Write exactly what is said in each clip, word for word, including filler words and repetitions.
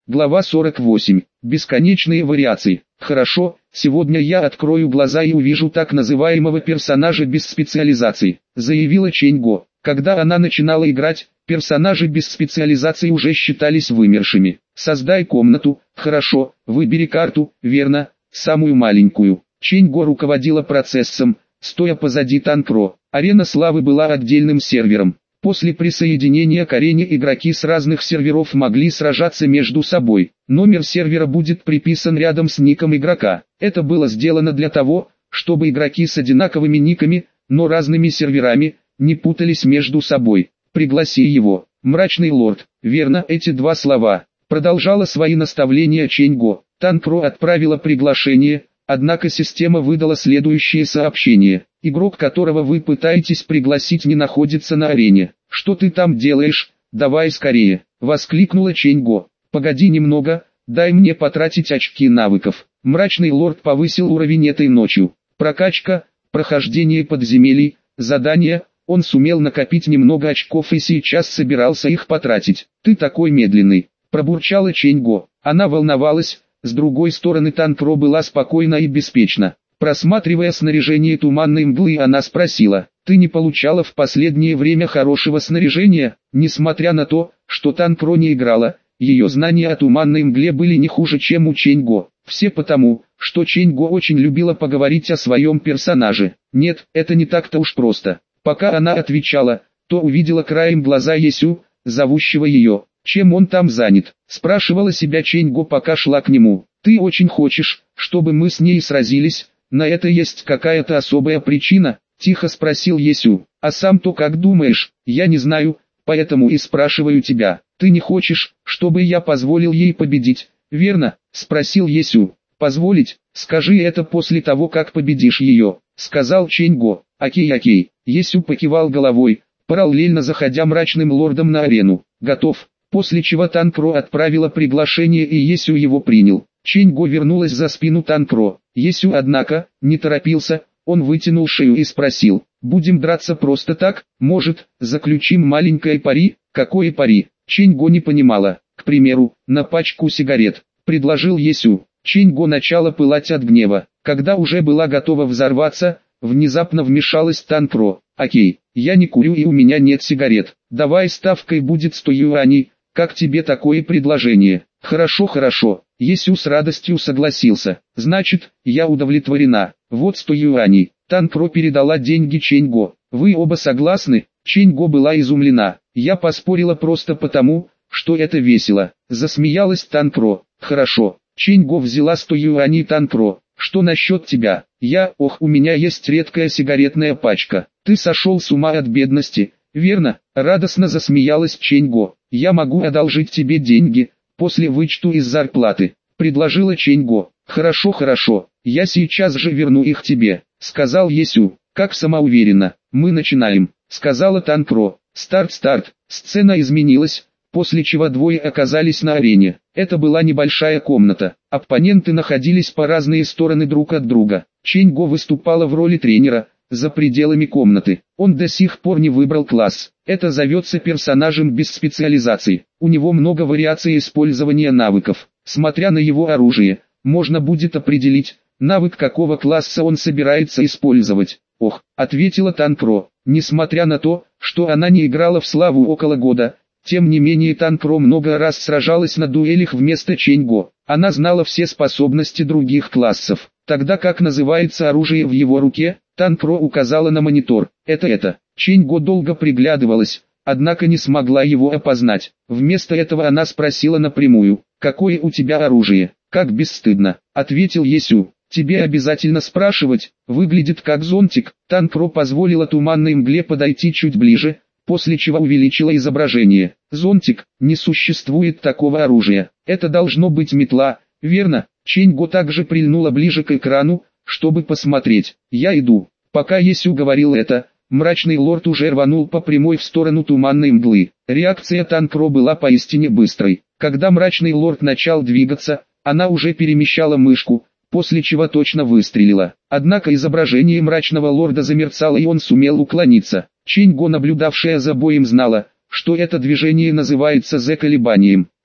Глава сорок восемь. Бесконечные вариации. Хорошо, сегодня я открою глаза и увижу так называемого персонажа без специализации, заявила Чэнь-Го. Когда она начинала играть, персонажи без специализации уже считались вымершими. Создай комнату, хорошо, выбери карту, верно, самую маленькую. Чэнь-Го руководила процессом, стоя позади Танкро. Арена Славы была отдельным сервером. После присоединения к арене игроки с разных серверов могли сражаться между собой. Номер сервера будет приписан рядом с ником игрока. Это было сделано для того, чтобы игроки с одинаковыми никами, но разными серверами, не путались между собой. Пригласи его. Мрачный лорд. Верно, эти два слова. Продолжала свои наставления Чэнь-Го. Танкро отправила приглашение, однако система выдала следующее сообщение. Игрок, которого вы пытаетесь пригласить, не находится на арене. Что ты там делаешь? Давай скорее, воскликнула Чэнь-Го. Погоди немного, дай мне потратить очки навыков. Мрачный лорд повысил уровень этой ночью. Прокачка, прохождение подземелий, задания. Он сумел накопить немного очков и сейчас собирался их потратить. Ты такой медленный, пробурчала Чэнь-Го. Она волновалась, с другой стороны Танкро была спокойна и беспечна. Просматривая снаряжение туманной мглы, она спросила, ты не получала в последнее время хорошего снаряжения? Несмотря на то, что Танкро не играла, ее знания о туманной мгле были не хуже, чем у Чэнь-Го. Все потому, что Чэнь-Го очень любила поговорить о своем персонаже. Нет, это не так-то уж просто. Пока она отвечала, то увидела краем глаза Есю, зовущего ее. Чем он там занят? Спрашивала себя Чэнь-Го, пока шла к нему. Ты очень хочешь, чтобы мы с ней сразились? На это есть какая-то особая причина? Тихо спросил Есю. А сам-то как думаешь? Я не знаю, поэтому и спрашиваю тебя. Ты не хочешь, чтобы я позволил ей победить, верно? Спросил Есю. Позволить? Скажи это после того, как победишь ее, сказал Чэнь-Го. Окей, окей. Есю покивал головой, параллельно заходя мрачным лордом на арену. Готов. После чего Танкро отправила приглашение и Есю его принял. Чэнь-Го вернулась за спину Танкро. Есю, однако, не торопился, он вытянул шею и спросил, будем драться просто так, может, заключим маленькое пари? Какое пари? Чэнь-Го не понимала. К примеру, на пачку сигарет, предложил Есю. Чэнь-Го начала пылать от гнева. Когда уже была готова взорваться, внезапно вмешалась Танкро. Окей, я не курю и у меня нет сигарет. Давай ставкой будет сто юаней. Как тебе такое предложение? Хорошо, хорошо. Есю с радостью согласился. Значит, я удовлетворена. Вот сто юаней. Танкро передала деньги Чэнь-Го. Вы оба согласны? Чэнь-Го была изумлена. Я поспорила просто потому, что это весело. Засмеялась Танкро. Хорошо. Чэнь-Го взяла сто юаней Танкро. Что насчет тебя? Я, ох, у меня есть редкая сигаретная пачка. Ты сошел с ума от бедности, верно? Радостно засмеялась Чэнь-Го. Я могу одолжить тебе деньги, после вычту из зарплаты, предложила Чэнь-Го. Хорошо, хорошо, я сейчас же верну их тебе, сказал Есю. Как самоуверенно. Мы начинаем, сказала Танкро. Старт, старт. Сцена изменилась, после чего двое оказались на арене. Это была небольшая комната. Оппоненты находились по разные стороны друг от друга. Чэнь-Го выступала в роли тренера, за пределами комнаты. Он до сих пор не выбрал класс. Это зовется персонажем без специализации. У него много вариаций использования навыков. Смотря на его оружие, можно будет определить, навык какого класса он собирается использовать. Ох, ответила Танкро. Несмотря на то, что она не играла в Славу около года, тем не менее Танкро много раз сражалась на дуэлях вместо Чэнь-Го. Она знала все способности других классов. Тогда как называется оружие в его руке? Танкро указала на монитор. Это это. Чэнь-Го долго приглядывалась, однако не смогла его опознать. Вместо этого она спросила напрямую. Какое у тебя оружие? Как бесстыдно, ответил Есю. Тебе обязательно спрашивать, выглядит как зонтик. Танкро позволила туманной мгле подойти чуть ближе, после чего увеличила изображение. Зонтик, не существует такого оружия. Это должно быть метла, верно? Чэнь-Го также прильнула ближе к экрану, чтобы посмотреть. Я иду. Пока Есю говорил это, мрачный лорд уже рванул по прямой в сторону туманной мглы. Реакция Танкро была поистине быстрой. Когда мрачный лорд начал двигаться, она уже перемещала мышку, после чего точно выстрелила. Однако изображение мрачного лорда замерцало и он сумел уклониться. Чэнь-Го, наблюдавшая за боем, знала, что это движение называется Z-колебанием.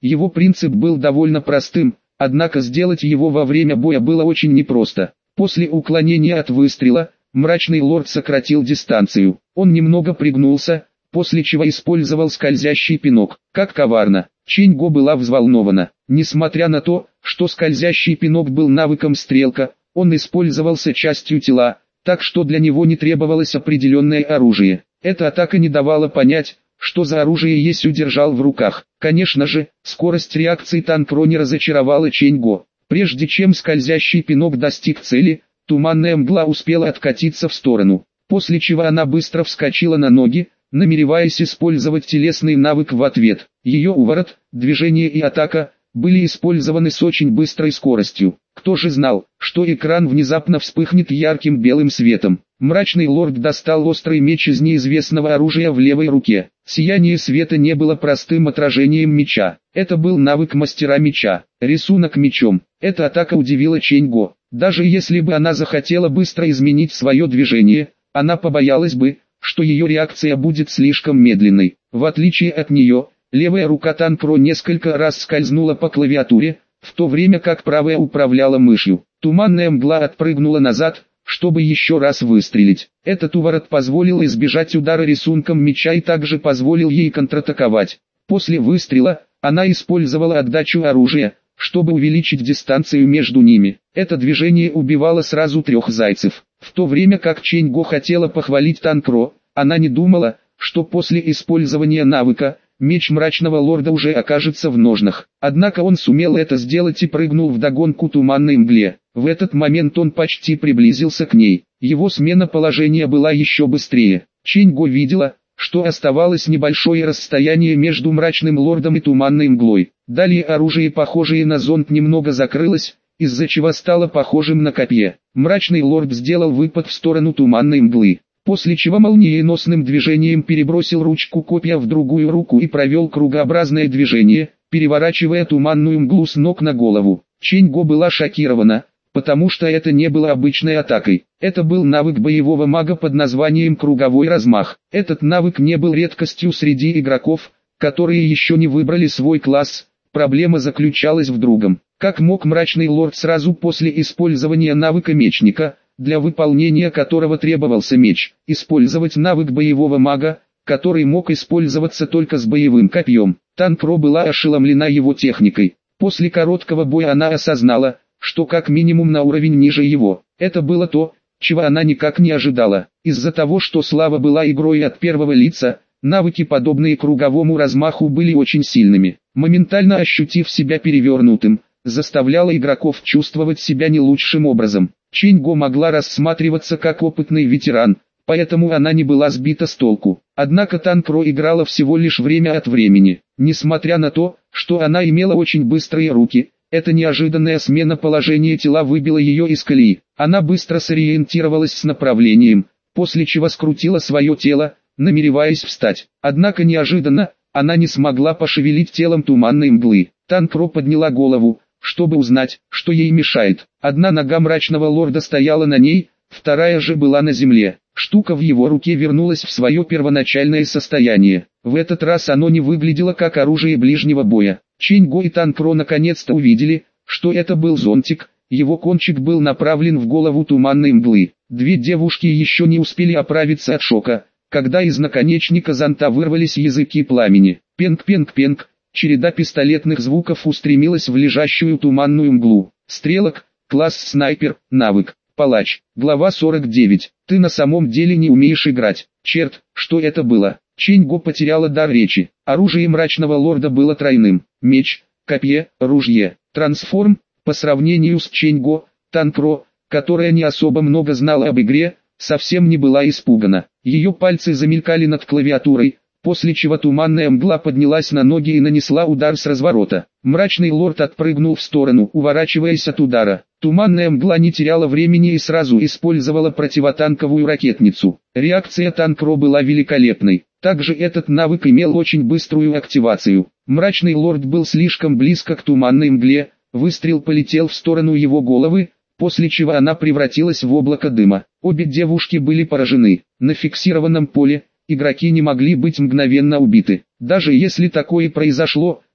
Его принцип был довольно простым, однако сделать его во время боя было очень непросто. После уклонения от выстрела, мрачный лорд сократил дистанцию. Он немного пригнулся, после чего использовал скользящий пинок. Как коварно! Чэнь Го была взволнована. Несмотря на то, что скользящий пинок был навыком стрелка, он использовался частью тела, так что для него не требовалось определенное оружие. Эта атака не давала понять, что за оружие Есю держал в руках. Конечно же, скорость реакции Танкро не разочаровала Чэнь Го. Прежде чем скользящий пинок достиг цели, туманная мгла успела откатиться в сторону, после чего она быстро вскочила на ноги, намереваясь использовать телесный навык в ответ. Ее уворот, движение и атака были использованы с очень быстрой скоростью. Кто же знал, что экран внезапно вспыхнет ярким белым светом. Мрачный лорд достал острый меч из неизвестного оружия в левой руке. Сияние света не было простым отражением меча. Это был навык мастера меча. Рисунок мечом. Эта атака удивила Чэнь Го. Даже если бы она захотела быстро изменить свое движение, она побоялась бы, что ее реакция будет слишком медленной. В отличие от нее, левая рука Танкро несколько раз скользнула по клавиатуре, в то время как правая управляла мышью. Туманная мгла отпрыгнула назад, чтобы еще раз выстрелить. Этот уворот позволил избежать удара рисунком меча и также позволил ей контратаковать. После выстрела, она использовала отдачу оружия, чтобы увеличить дистанцию между ними. Это движение убивало сразу трех зайцев. В то время как Чэнь Го хотела похвалить Танкро, она не думала, что после использования навыка, меч мрачного лорда уже окажется в ножнах. Однако он сумел это сделать и прыгнул вдогонку туманной мгле. В этот момент он почти приблизился к ней. Его смена положения была еще быстрее. Чэнь Го видела, что оставалось небольшое расстояние между мрачным лордом и туманной мглой. Далее оружие, похожее на зонт, немного закрылось, из-за чего стало похожим на копье. Мрачный лорд сделал выпад в сторону туманной мглы, после чего молниеносным движением перебросил ручку копья в другую руку и провел кругообразное движение, переворачивая туманную мглу с ног на голову. Чэнь Го была шокирована, потому что это не было обычной атакой. Это был навык боевого мага под названием «Круговой размах». Этот навык не был редкостью среди игроков, которые еще не выбрали свой класс. Проблема заключалась в другом. Как мог мрачный лорд сразу после использования навыка мечника, для выполнения которого требовался меч, использовать навык боевого мага, который мог использоваться только с боевым копьем? Танкро была ошеломлена его техникой. После короткого боя она осознала, что как минимум на уровень ниже его. Это было то, чего она никак не ожидала. Из-за того, что Слава была игрой от первого лица, навыки, подобные круговому размаху, были очень сильными. Моментально ощутив себя перевернутым, заставляла игроков чувствовать себя не лучшим образом. Чэнь Го могла рассматриваться как опытный ветеран, поэтому она не была сбита с толку. Однако Танкро играла всего лишь время от времени. Несмотря на то, что она имела очень быстрые руки, эта неожиданная смена положения тела выбила ее из колеи. Она быстро сориентировалась с направлением, после чего скрутила свое тело, намереваясь встать. Однако неожиданно, она не смогла пошевелить телом туманной мглы. Танкро подняла голову, чтобы узнать, что ей мешает. Одна нога мрачного лорда стояла на ней, вторая же была на земле. Штука в его руке вернулась в свое первоначальное состояние. В этот раз оно не выглядело как оружие ближнего боя. Чэнь Го и Танкро наконец-то увидели, что это был зонтик, его кончик был направлен в голову туманной мглы. Две девушки еще не успели оправиться от шока, когда из наконечника зонта вырвались языки пламени. Пенг-пенг-пенг, череда пистолетных звуков устремилась в лежащую туманную мглу. Стрелок, класс снайпер, навык, палач. Глава сорок девять. Ты на самом деле не умеешь играть. Черт, что это было? Чэнь Го потеряла дар речи. Оружие мрачного лорда было тройным. Меч, копье, ружье. Трансформ. По сравнению с Чэнь Го, Танкро, которая не особо много знала об игре, совсем не была испугана. Ее пальцы замелькали над клавиатурой, после чего туманная мгла поднялась на ноги и нанесла удар с разворота. Мрачный лорд отпрыгнул в сторону, уворачиваясь от удара. Туманная мгла не теряла времени и сразу использовала противотанковую ракетницу. Реакция Танкро была великолепной. Также этот навык имел очень быструю активацию. Мрачный лорд был слишком близко к туманной мгле, выстрел полетел в сторону его головы, после чего она превратилась в облако дыма. Обе девушки были поражены. На фиксированном поле игроки не могли быть мгновенно убиты. Даже если такое произошло,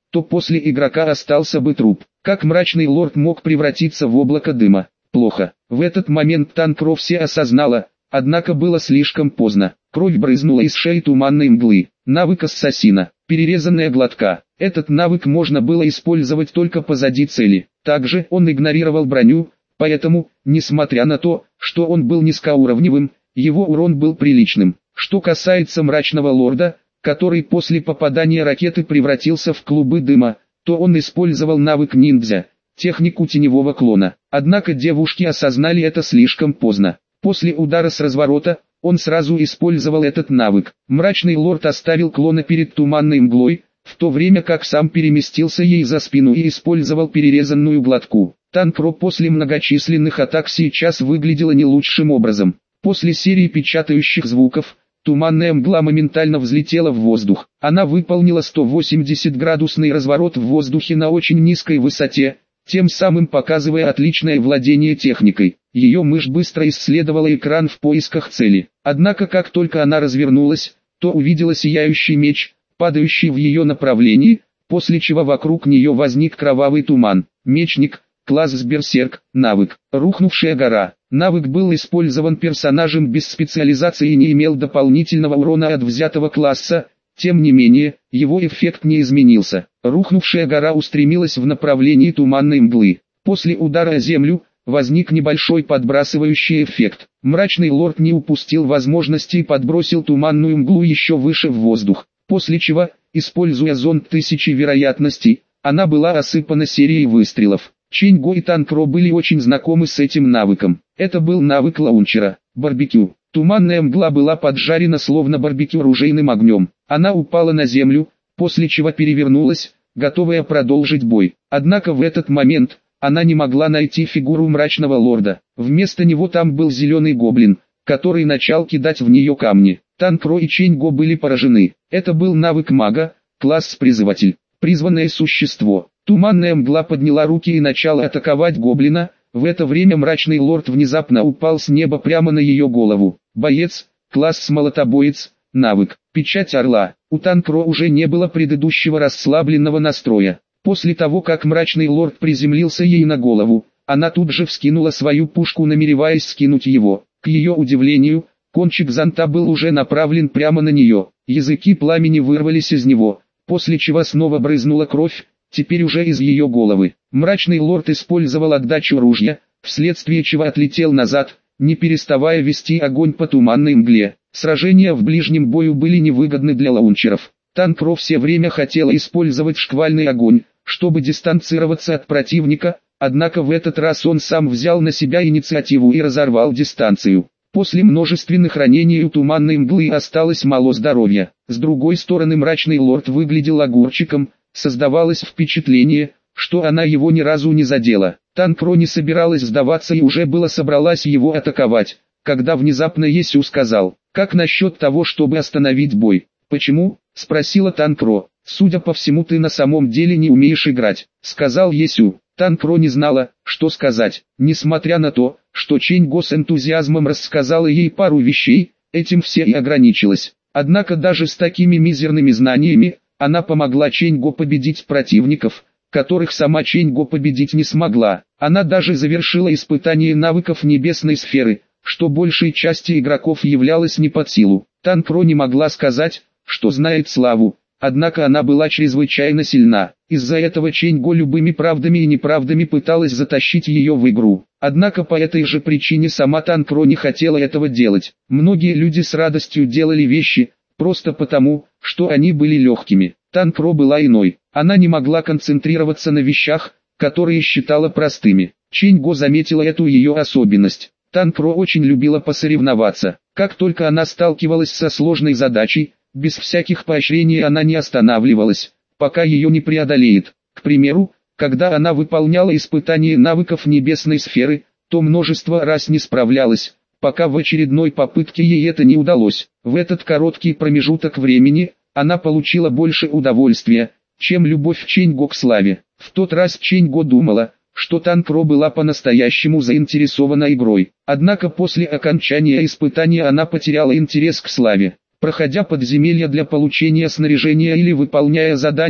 то после игрока остался бы труп. Как мрачный лорд мог превратиться в облако дыма? Плохо. В этот момент Танкро все осознала, однако было слишком поздно. Кровь брызнула из шеи туманной мглы. Навык ассасина. Перерезанная глотка. Этот навык можно было использовать только позади цели. Также он игнорировал броню, поэтому, несмотря на то, что он был низкоуровневым, его урон был приличным. Что касается мрачного лорда, который после попадания ракеты превратился в клубы дыма, то он использовал навык ниндзя, технику теневого клона. Однако девушки осознали это слишком поздно. После удара с разворота, он сразу использовал этот навык. Мрачный лорд оставил клона перед туманной мглой, в то время как сам переместился ей за спину и использовал перерезанную глотку. Танкро после многочисленных атак сейчас выглядела не лучшим образом. После серии печатающих звуков, туманная мгла моментально взлетела в воздух. Она выполнила сто восемьдесят градусный разворот в воздухе на очень низкой высоте, тем самым показывая отличное владение техникой. Ее мышь быстро исследовала экран в поисках цели. Однако как только она развернулась, то увидела сияющий меч, падающий в ее направлении, после чего вокруг нее возник кровавый туман. Мечник, класс Берсерк, навык, рухнувшая гора. Навык был использован персонажем без специализации и не имел дополнительного урона от взятого класса, тем не менее, его эффект не изменился. Рухнувшая гора устремилась в направлении туманной мглы. После удара о землю, возник небольшой подбрасывающий эффект. Мрачный лорд не упустил возможности и подбросил туманную мглу еще выше в воздух, после чего, используя зонд тысячи вероятностей, она была осыпана серией выстрелов. Ченьго и Танкро были очень знакомы с этим навыком. Это был навык лаунчера, барбекю. Туманная мгла была поджарена словно барбекю ружейным огнем. Она упала на землю, после чего перевернулась, готовая продолжить бой. Однако в этот момент, она не могла найти фигуру мрачного лорда. Вместо него там был зеленый гоблин, который начал кидать в нее камни. Танкро и Ченьго были поражены. Это был навык мага, класс призыватель. Призванное существо. Туманная мгла подняла руки и начала атаковать гоблина. В это время мрачный лорд внезапно упал с неба прямо на ее голову. Боец, класс молотобоец, навык, печать орла. У Танкро уже не было предыдущего расслабленного настроя. После того как мрачный лорд приземлился ей на голову, она тут же вскинула свою пушку, намереваясь скинуть его. К ее удивлению, кончик зонта был уже направлен прямо на нее. Языки пламени вырвались из него, после чего снова брызнула кровь, теперь уже из ее головы. Мрачный лорд использовал отдачу ружья, вследствие чего отлетел назад, не переставая вести огонь по туманной мгле. Сражения в ближнем бою были невыгодны для лаунчеров. Танкро все время хотела использовать шквальный огонь, чтобы дистанцироваться от противника, однако в этот раз он сам взял на себя инициативу и разорвал дистанцию. После множественных ранений у туманной мглы осталось мало здоровья. С другой стороны, мрачный лорд выглядел огурчиком, создавалось впечатление, что она его ни разу не задела. Танкро не собиралась сдаваться и уже было собралась его атаковать, когда внезапно Есю сказал: «Как насчет того, чтобы остановить бой?» «Почему?» — спросила Танкро. «Судя по всему, ты на самом деле не умеешь играть», — сказал Есю. Танкро не знала, что сказать. Несмотря на то, что Ченьго с энтузиазмом рассказала ей пару вещей, этим все и ограничилось. Однако даже с такими мизерными знаниями, она помогла Ченьго победить противников, которых сама Ченьго победить не смогла. Она даже завершила испытание навыков небесной сферы, что большей части игроков являлось не под силу. Танкро не могла сказать, что знает славу, однако она была чрезвычайно сильна. Из-за этого Ченьго любыми правдами и неправдами пыталась затащить ее в игру. Однако по этой же причине сама Танкро не хотела этого делать. Многие люди с радостью делали вещи, просто потому, что они были легкими. Танкро была иной. Она не могла концентрироваться на вещах, которые считала простыми. Ченьго заметила эту ее особенность. Танкро очень любила посоревноваться. Как только она сталкивалась со сложной задачей, без всяких поощрений она не останавливалась, пока ее не преодолеет. К примеру, когда она выполняла испытание навыков небесной сферы, то множество раз не справлялась, пока в очередной попытке ей это не удалось. В этот короткий промежуток времени, она получила больше удовольствия, чем любовь Ченьго к славе. В тот раз Ченьго думала, что Танкро была по-настоящему заинтересована игрой. Однако после окончания испытания она потеряла интерес к славе. Проходя подземелья для получения снаряжения или выполняя задания,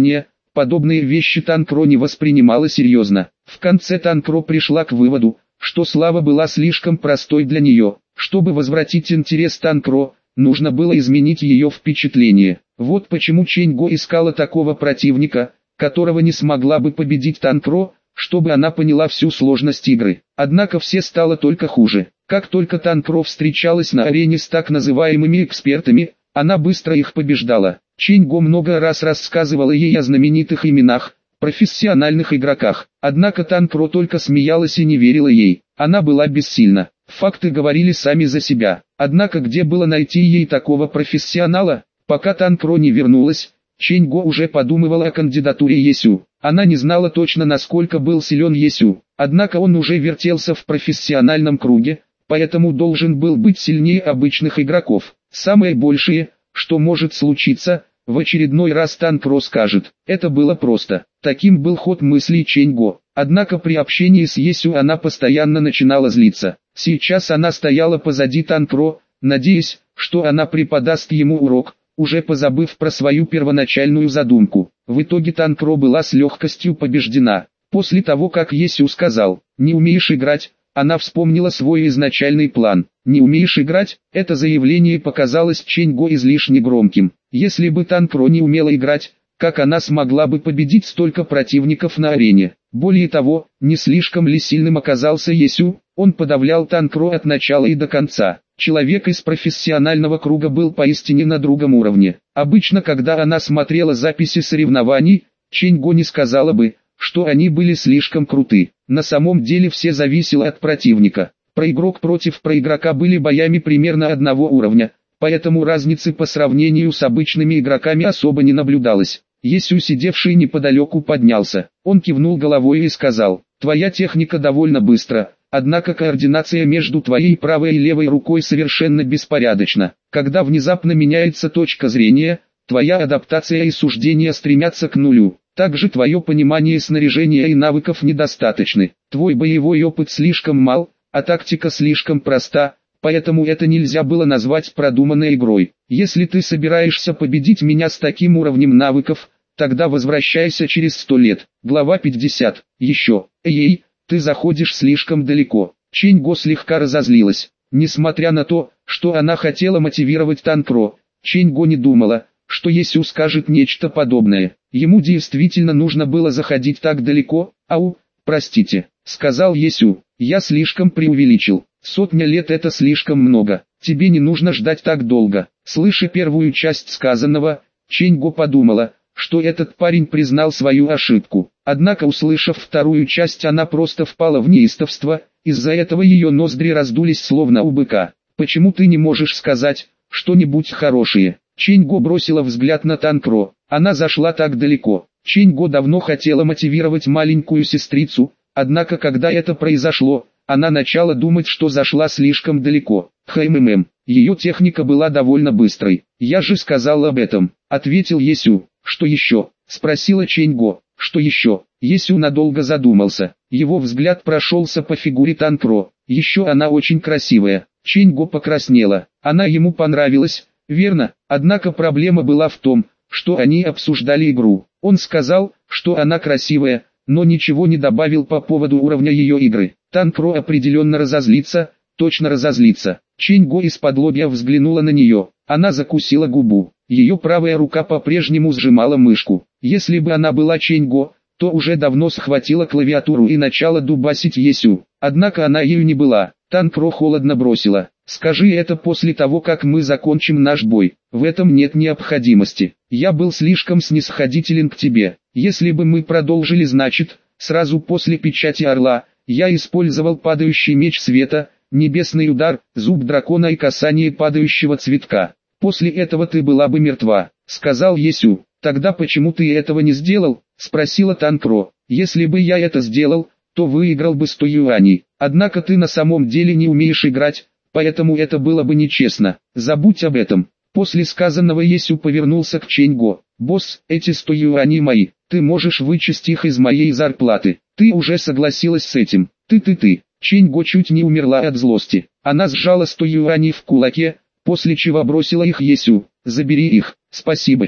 Подобные вещи Танкро не воспринимала серьезно. В конце Танкро пришла к выводу, что слава была слишком простой для нее. Чтобы возвратить интерес Танкро, нужно было изменить ее впечатление. Вот почему Чэнь-Го искала такого противника, которого не смогла бы победить Танкро, чтобы она поняла всю сложность игры. Однако все стало только хуже. Как только Танкро встречалась на арене с так называемыми экспертами, она быстро их побеждала. Чэнь-Го много раз рассказывала ей о знаменитых именах, профессиональных игроках. Однако Танкро только смеялась и не верила ей. Она была бессильна. Факты говорили сами за себя. Однако где было найти ей такого профессионала? Пока Танкро не вернулась, Чэнь-Го уже подумывала о кандидатуре Есю. Она не знала точно, насколько был силен Есю. Однако он уже вертелся в профессиональном круге, поэтому должен был быть сильнее обычных игроков. Самое большее, что может случиться, в очередной раз Танкро скажет. Это было просто. Таким был ход мыслей Чэнь-Го. Однако при общении с Есю она постоянно начинала злиться. Сейчас она стояла позади Танкро, надеясь, что она преподаст ему урок, уже позабыв про свою первоначальную задумку. В итоге Танкро была с легкостью побеждена. После того, как Есю сказал «не умеешь играть», она вспомнила свой изначальный план. «Не умеешь играть?» Это заявление показалось Чэнь-Го излишне громким. Если бы Танкро не умела играть, как она смогла бы победить столько противников на арене? Более того, не слишком ли сильным оказался Есю? Он подавлял Танкро от начала и до конца. Человек из профессионального круга был поистине на другом уровне. Обычно, когда она смотрела записи соревнований, Чэнь-Го не сказала бы, что они были слишком круты. На самом деле все зависело от противника. Проигрок против проигрока были боями примерно одного уровня, поэтому разницы по сравнению с обычными игроками особо не наблюдалось. Есю, сидевший неподалеку, поднялся. Он кивнул головой и сказал: «Твоя техника довольно быстра, однако координация между твоей правой и левой рукой совершенно беспорядочна. Когда внезапно меняется точка зрения, твоя адаптация и суждения стремятся к нулю. Также твое понимание снаряжения и навыков недостаточны. Твой боевой опыт слишком мал, а тактика слишком проста, поэтому это нельзя было назвать продуманной игрой. Если ты собираешься победить меня с таким уровнем навыков, тогда возвращайся через сто лет». Глава пятьдесят. Еще. Эй, ты заходишь слишком далеко. Чэнь-Го слегка разозлилась. Несмотря на то, что она хотела мотивировать Танкро, Чэнь-Го не думала, что Есю скажет нечто подобное. Ему действительно нужно было заходить так далеко. «Ау, простите», — сказал Есю, — «я слишком преувеличил. Сотня лет — это слишком много. Тебе не нужно ждать так долго». Слыша первую часть сказанного, Чэнь-Го подумала, что этот парень признал свою ошибку. Однако, услышав вторую часть, она просто впала в неистовство, из-за этого ее ноздри раздулись словно у быка. «Почему ты не можешь сказать что-нибудь хорошее?» Чэнь-Го бросила взгляд на Танкро. Она зашла так далеко. Чэнь-Го давно хотела мотивировать маленькую сестрицу, однако когда это произошло, она начала думать, что зашла слишком далеко. «Хмм, ее техника была довольно быстрой. Я же сказал об этом», — ответил Есю. «Что еще?» — спросила Чэнь-Го. «Что еще?» Есю надолго задумался. Его взгляд прошелся по фигуре Танкро. «Еще она очень красивая». Чэнь-Го покраснела. Она ему понравилась, верно? Однако проблема была в том, что они обсуждали игру. Он сказал, что она красивая, но ничего не добавил по поводу уровня ее игры. Танкро определенно разозлится, точно разозлится. Чэнь-Го из-под-лобья взглянула на нее. Она закусила губу. Ее правая рука по-прежнему сжимала мышку. Если бы она была Чэнь-Го, то уже давно схватила клавиатуру и начала дубасить Есю. Однако она ею не была. Танкро холодно бросила: «Скажи это после того, как мы закончим наш бой. В этом нет необходимости. Я был слишком снисходителен к тебе. Если бы мы продолжили, значит, сразу после печати Орла, я использовал падающий меч света, небесный удар, зуб дракона и касание падающего цветка. После этого ты была бы мертва», — сказал Есю. «Тогда почему ты этого не сделал?» — спросила Танкро. «Если бы я это сделал, то выиграл бы сто юаней. Однако ты на самом деле не умеешь играть, поэтому это было бы нечестно. Забудь об этом». После сказанного Есю повернулся к Чэнь-Го. «Босс, эти сто юаней мои. Ты можешь вычесть их из моей зарплаты. Ты уже согласилась с этим. Ты-ты-ты». Чэнь-Го чуть не умерла от злости. Она сжала сто юаней в кулаке, после чего бросила их Есю. «Забери их, спасибочки».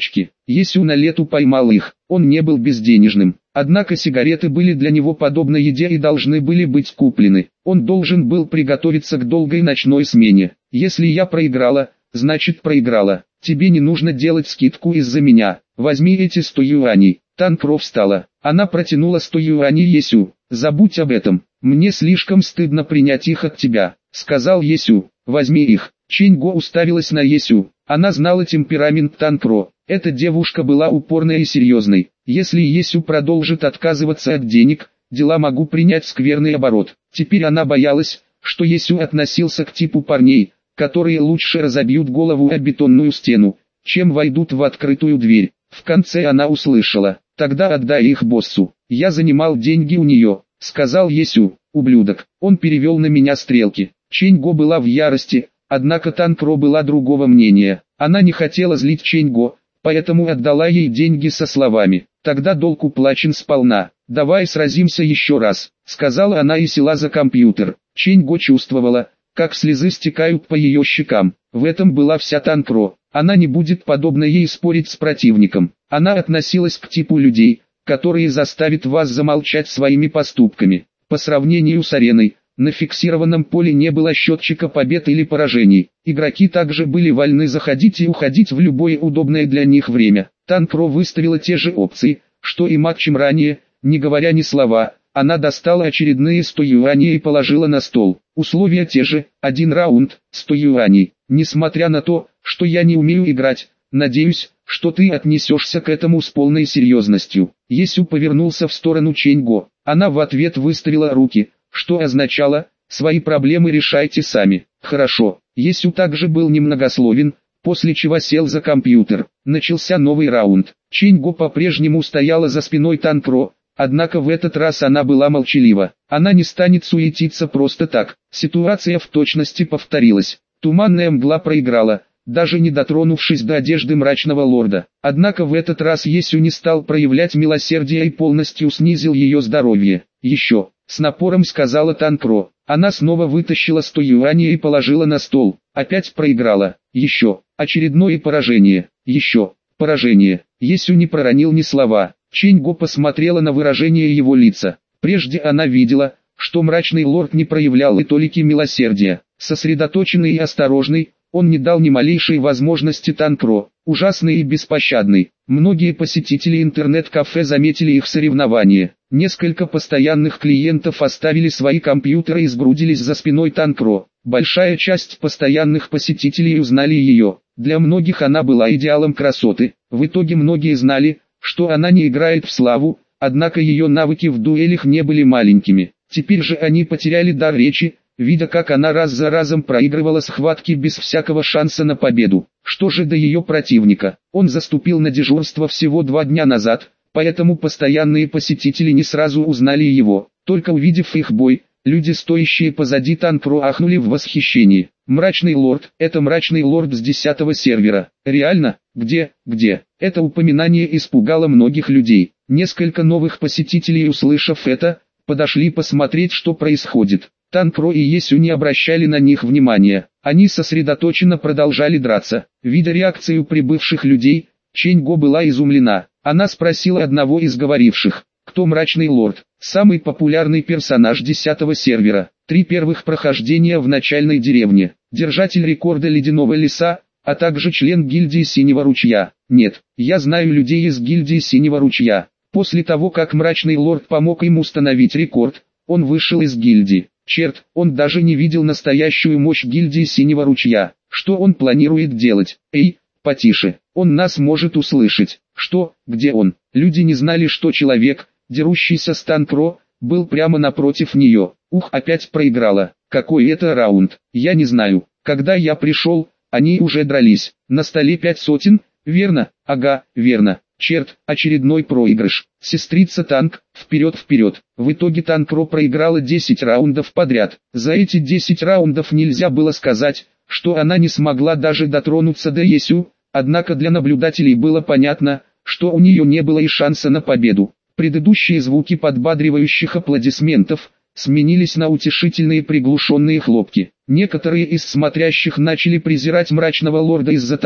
Есю на лету поймал их, он не был безденежным. Однако сигареты были для него подобны еде и должны были быть куплены. Он должен был приготовиться к долгой ночной смене. Если я проиграла, значит проиграла. Тебе не нужно делать скидку из-за меня. Возьми эти сто юаней. Танкро встала. Она протянула сто юаней Есю. Забудь об этом. Мне слишком стыдно принять их от тебя, сказал Есю. Возьми их. Чэньго уставилась на Есю. Она знала темперамент Танкро. Эта девушка была упорной и серьезной. Если Есю продолжит отказываться от денег, дела могут принять скверный оборот. Теперь она боялась, что Есю относился к типу парней, которые лучше разобьют голову о бетонную стену, чем войдут в открытую дверь. В конце она услышала: «Тогда отдай их боссу. Я занимал деньги у нее», — сказал Есю. «Ублюдок». Он перевел на меня стрелки. Чэньго была в ярости, однако Танкро была другого мнения. Она не хотела злить Чэньго, поэтому отдала ей деньги со словами: «Тогда долг уплачен сполна. Давай сразимся еще раз», — сказала она и села за компьютер. Чэньго чувствовала, как слезы стекают по ее щекам. В этом была вся Танкро. Она не будет подобно ей спорить с противником. Она относилась к типу людей, которые заставят вас замолчать своими поступками. По сравнению с ареной, на фиксированном поле не было счетчика побед или поражений. Игроки также были вольны заходить и уходить в любое удобное для них время. Танкро выставила те же опции, что и матчем ранее, не говоря ни слова. Она достала очередные сто юаней и положила на стол. Условия те же, один раунд, сто юаней. Несмотря на то, что я не умею играть, надеюсь, что ты отнесешься к этому с полной серьезностью. Есю повернулся в сторону Чэньго. Она в ответ выставила руки, что означало: свои проблемы решайте сами. Хорошо. Есю также был немногословен, после чего сел за компьютер. Начался новый раунд. Чэньго по-прежнему стояла за спиной Танкро, однако в этот раз она была молчалива. Она не станет суетиться просто так. Ситуация в точности повторилась. Туманная мгла проиграла, даже не дотронувшись до одежды мрачного лорда. Однако в этот раз Есю не стал проявлять милосердия и полностью снизил ее здоровье. «Еще», — с напором сказала Танкро. Она снова вытащила сто юаней и положила на стол. Опять проиграла. «Еще». Очередное поражение. «Еще». Поражение. Есю не проронил ни слова. Чэньго посмотрела на выражение его лица. Прежде она видела, что мрачный лорд не проявлял и толики милосердия. Сосредоточенный и осторожный, он не дал ни малейшей возможности Танкро. Ужасный и беспощадный. Многие посетители интернет-кафе заметили их соревнования. Несколько постоянных клиентов оставили свои компьютеры и сгрудились за спиной Танкро. Большая часть постоянных посетителей узнали ее. Для многих она была идеалом красоты. В итоге многие знали, что она не играет в славу, однако ее навыки в дуэлях не были маленькими. Теперь же они потеряли дар речи, видя как она раз за разом проигрывала схватки без всякого шанса на победу. Что же до ее противника? Он заступил на дежурство всего два дня назад, поэтому постоянные посетители не сразу узнали его. Только увидев их бой, люди, стоящие позади Танкро, ахнули в восхищении. Мрачный лорд, это мрачный лорд с десятого сервера. Реально? Где, где? Это упоминание испугало многих людей. Несколько новых посетителей, услышав это, подошли посмотреть, что происходит. Танкро и Есю не обращали на них внимания. Они сосредоточенно продолжали драться. Видя реакцию прибывших людей, Чэньго была изумлена. Она спросила одного из говоривших: «Кто мрачный лорд?» Самый популярный персонаж десятого сервера. Три первых прохождения в начальной деревне. Держатель рекорда ледяного леса, а также член гильдии Синего ручья. Нет, я знаю людей из гильдии Синего ручья. После того, как мрачный лорд помог им установить рекорд, он вышел из гильдии. Черт, он даже не видел настоящую мощь гильдии Синего ручья. Что он планирует делать? Эй, потише, он нас может услышать. Что, где он? Люди не знали, что человек, дерущийся с Танкро, был прямо напротив нее. Ух, опять проиграла. Какой это раунд? Я не знаю. Когда я пришел, они уже дрались. На столе пять сотен, верно? Ага, верно. Черт, очередной проигрыш. Сестрица Танк, вперед вперед. В итоге Танкро проиграла десять раундов подряд. За эти десять раундов нельзя было сказать, что она не смогла даже дотронуться до Есю, однако для наблюдателей было понятно, что у нее не было и шанса на победу. Предыдущие звуки подбадривающих аплодисментов сменились на утешительные приглушенные хлопки. Некоторые из смотрящих начали презирать мрачного лорда из-за того,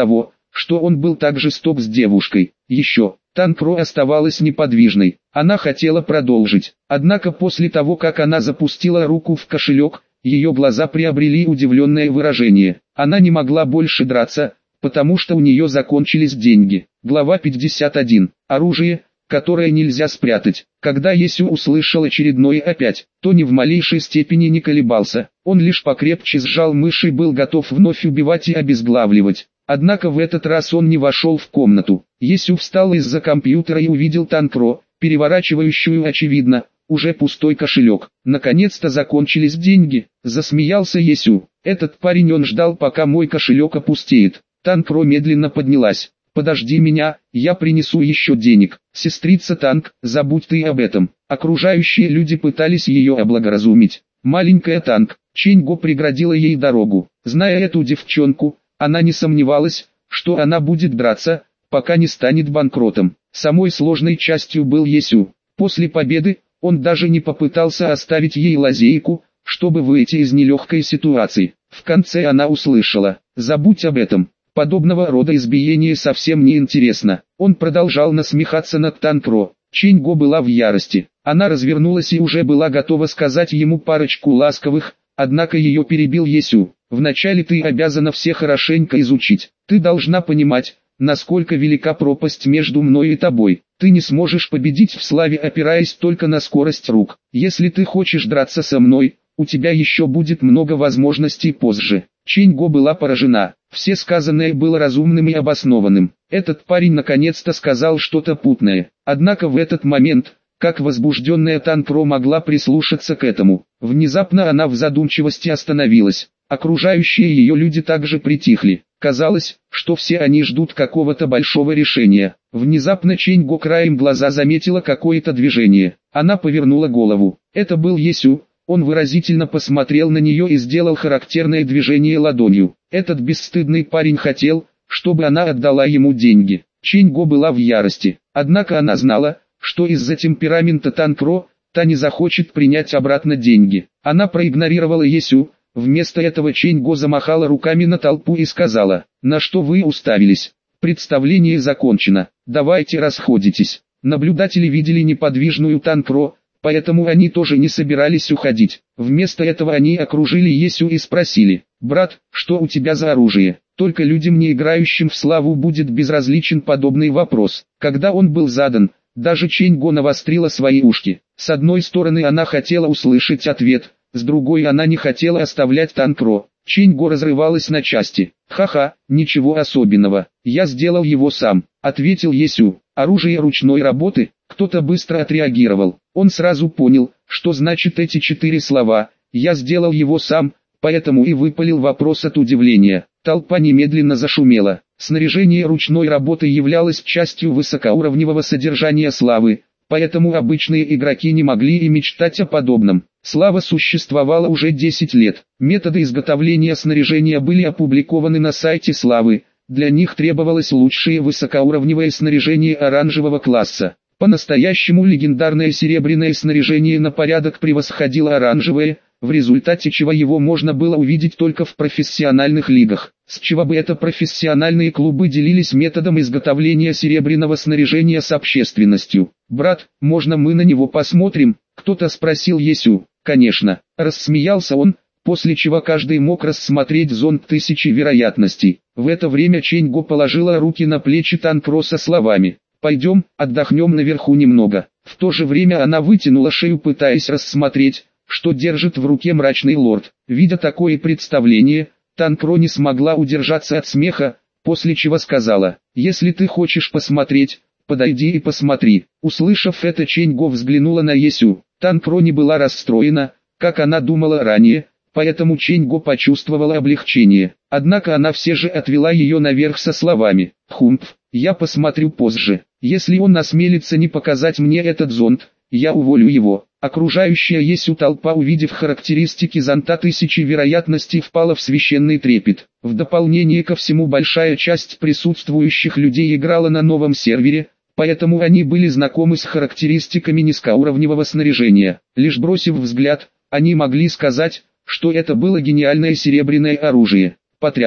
что он был так жесток с девушкой. Еще, Танкро оставалась неподвижной, она хотела продолжить. Однако после того, как она запустила руку в кошелек, ее глаза приобрели удивленное выражение. Она не могла больше драться, потому что у нее закончились деньги. Глава пятьдесят один. Оружие, которое нельзя спрятать. Когда Есю услышал очередное опять, то ни в малейшей степени не колебался. Он лишь покрепче сжал мышь и был готов вновь убивать и обезглавливать. Однако в этот раз он не вошел в комнату. Есю встал из-за компьютера и увидел Танкро, переворачивающую, очевидно, уже пустой кошелек. Наконец-то закончились деньги, засмеялся Есю. Этот парень, он ждал, пока мой кошелек опустеет. Танкро медленно поднялась. «Подожди меня, я принесу еще денег. Сестрица Танк, забудь ты об этом». Окружающие люди пытались ее облагоразумить. Маленькая Танк, Ченьго преградила ей дорогу. Зная эту девчонку, она не сомневалась, что она будет драться, пока не станет банкротом. Самой сложной частью был Есю. После победы, он даже не попытался оставить ей лазейку, чтобы выйти из нелегкой ситуации. В конце она услышала: «Забудь об этом». Подобного рода избиение совсем не интересно. Он продолжал насмехаться над Танкро. Ченьго была в ярости. Она развернулась и уже была готова сказать ему парочку ласковых, однако ее перебил Есю. «Вначале ты обязана все хорошенько изучить. Ты должна понимать, насколько велика пропасть между мной и тобой. Ты не сможешь победить в славе, опираясь только на скорость рук. Если ты хочешь драться со мной, у тебя еще будет много возможностей позже». Ченьго была поражена. Все сказанное было разумным и обоснованным. Этот парень наконец-то сказал что-то путное. Однако в этот момент, как возбужденная Танкро могла прислушаться к этому. Внезапно она в задумчивости остановилась. Окружающие ее люди также притихли. Казалось, что все они ждут какого-то большого решения. Внезапно Ченьго краем глаза заметила какое-то движение. Она повернула голову. Это был Есю. Он выразительно посмотрел на нее и сделал характерное движение ладонью. Этот бесстыдный парень хотел, чтобы она отдала ему деньги. Ченьго была в ярости. Однако она знала, что из-за темперамента Танкро, та не захочет принять обратно деньги. Она проигнорировала Есю. Вместо этого Ченьго замахала руками на толпу и сказала: «На что вы уставились? Представление закончено. Давайте расходитесь». Наблюдатели видели неподвижную Танкро, поэтому они тоже не собирались уходить. Вместо этого они окружили Есю и спросили: «Брат, что у тебя за оружие?» Только людям, не играющим в славу, будет безразличен подобный вопрос. Когда он был задан, даже Ченьго навострила свои ушки. С одной стороны, она хотела услышать ответ, с другой она не хотела оставлять Танкро. Ченьго разрывалась на части. «Ха-ха, ничего особенного, я сделал его сам», — ответил Есю. «Оружие ручной работы?» Кто-то быстро отреагировал. Он сразу понял, что значит эти четыре слова: «Я сделал его сам», поэтому и выпалил вопрос от удивления. Толпа немедленно зашумела. Снаряжение ручной работы являлось частью высокоуровневого содержания славы, поэтому обычные игроки не могли и мечтать о подобном. Слава существовала уже десять лет. Методы изготовления снаряжения были опубликованы на сайте славы. Для них требовалось лучшее высокоуровневое снаряжение оранжевого класса. По-настоящему легендарное серебряное снаряжение на порядок превосходило оранжевое, в результате чего его можно было увидеть только в профессиональных лигах. С чего бы это профессиональные клубы делились методом изготовления серебряного снаряжения с общественностью? «Брат, можно мы на него посмотрим?» — кто-то спросил Есю. «Конечно», — рассмеялся он, после чего каждый мог рассмотреть зонд тысячи вероятностей. В это время Ченьго положила руки на плечи Танкро со словами: «Пойдем, отдохнем наверху немного». В то же время она вытянула шею, пытаясь рассмотреть, что держит в руке мрачный лорд. Видя такое представление, Танкро не смогла удержаться от смеха, после чего сказала: «Если ты хочешь посмотреть, подойди и посмотри». Услышав это, Ченьго взглянула на Есю. Танкро не была расстроена, как она думала ранее, поэтому Ченьго почувствовала облегчение. Однако она все же отвела ее наверх со словами: «Хумпф, я посмотрю позже. Если он осмелится не показать мне этот зонт, я уволю его». Окружающая Есю толпа, увидев характеристики зонта тысячи вероятностей, впала в священный трепет. В дополнение ко всему, большая часть присутствующих людей играла на новом сервере, поэтому они были знакомы с характеристиками низкоуровневого снаряжения. Лишь бросив взгляд, они могли сказать, что это было гениальное серебряное оружие. Потрясно!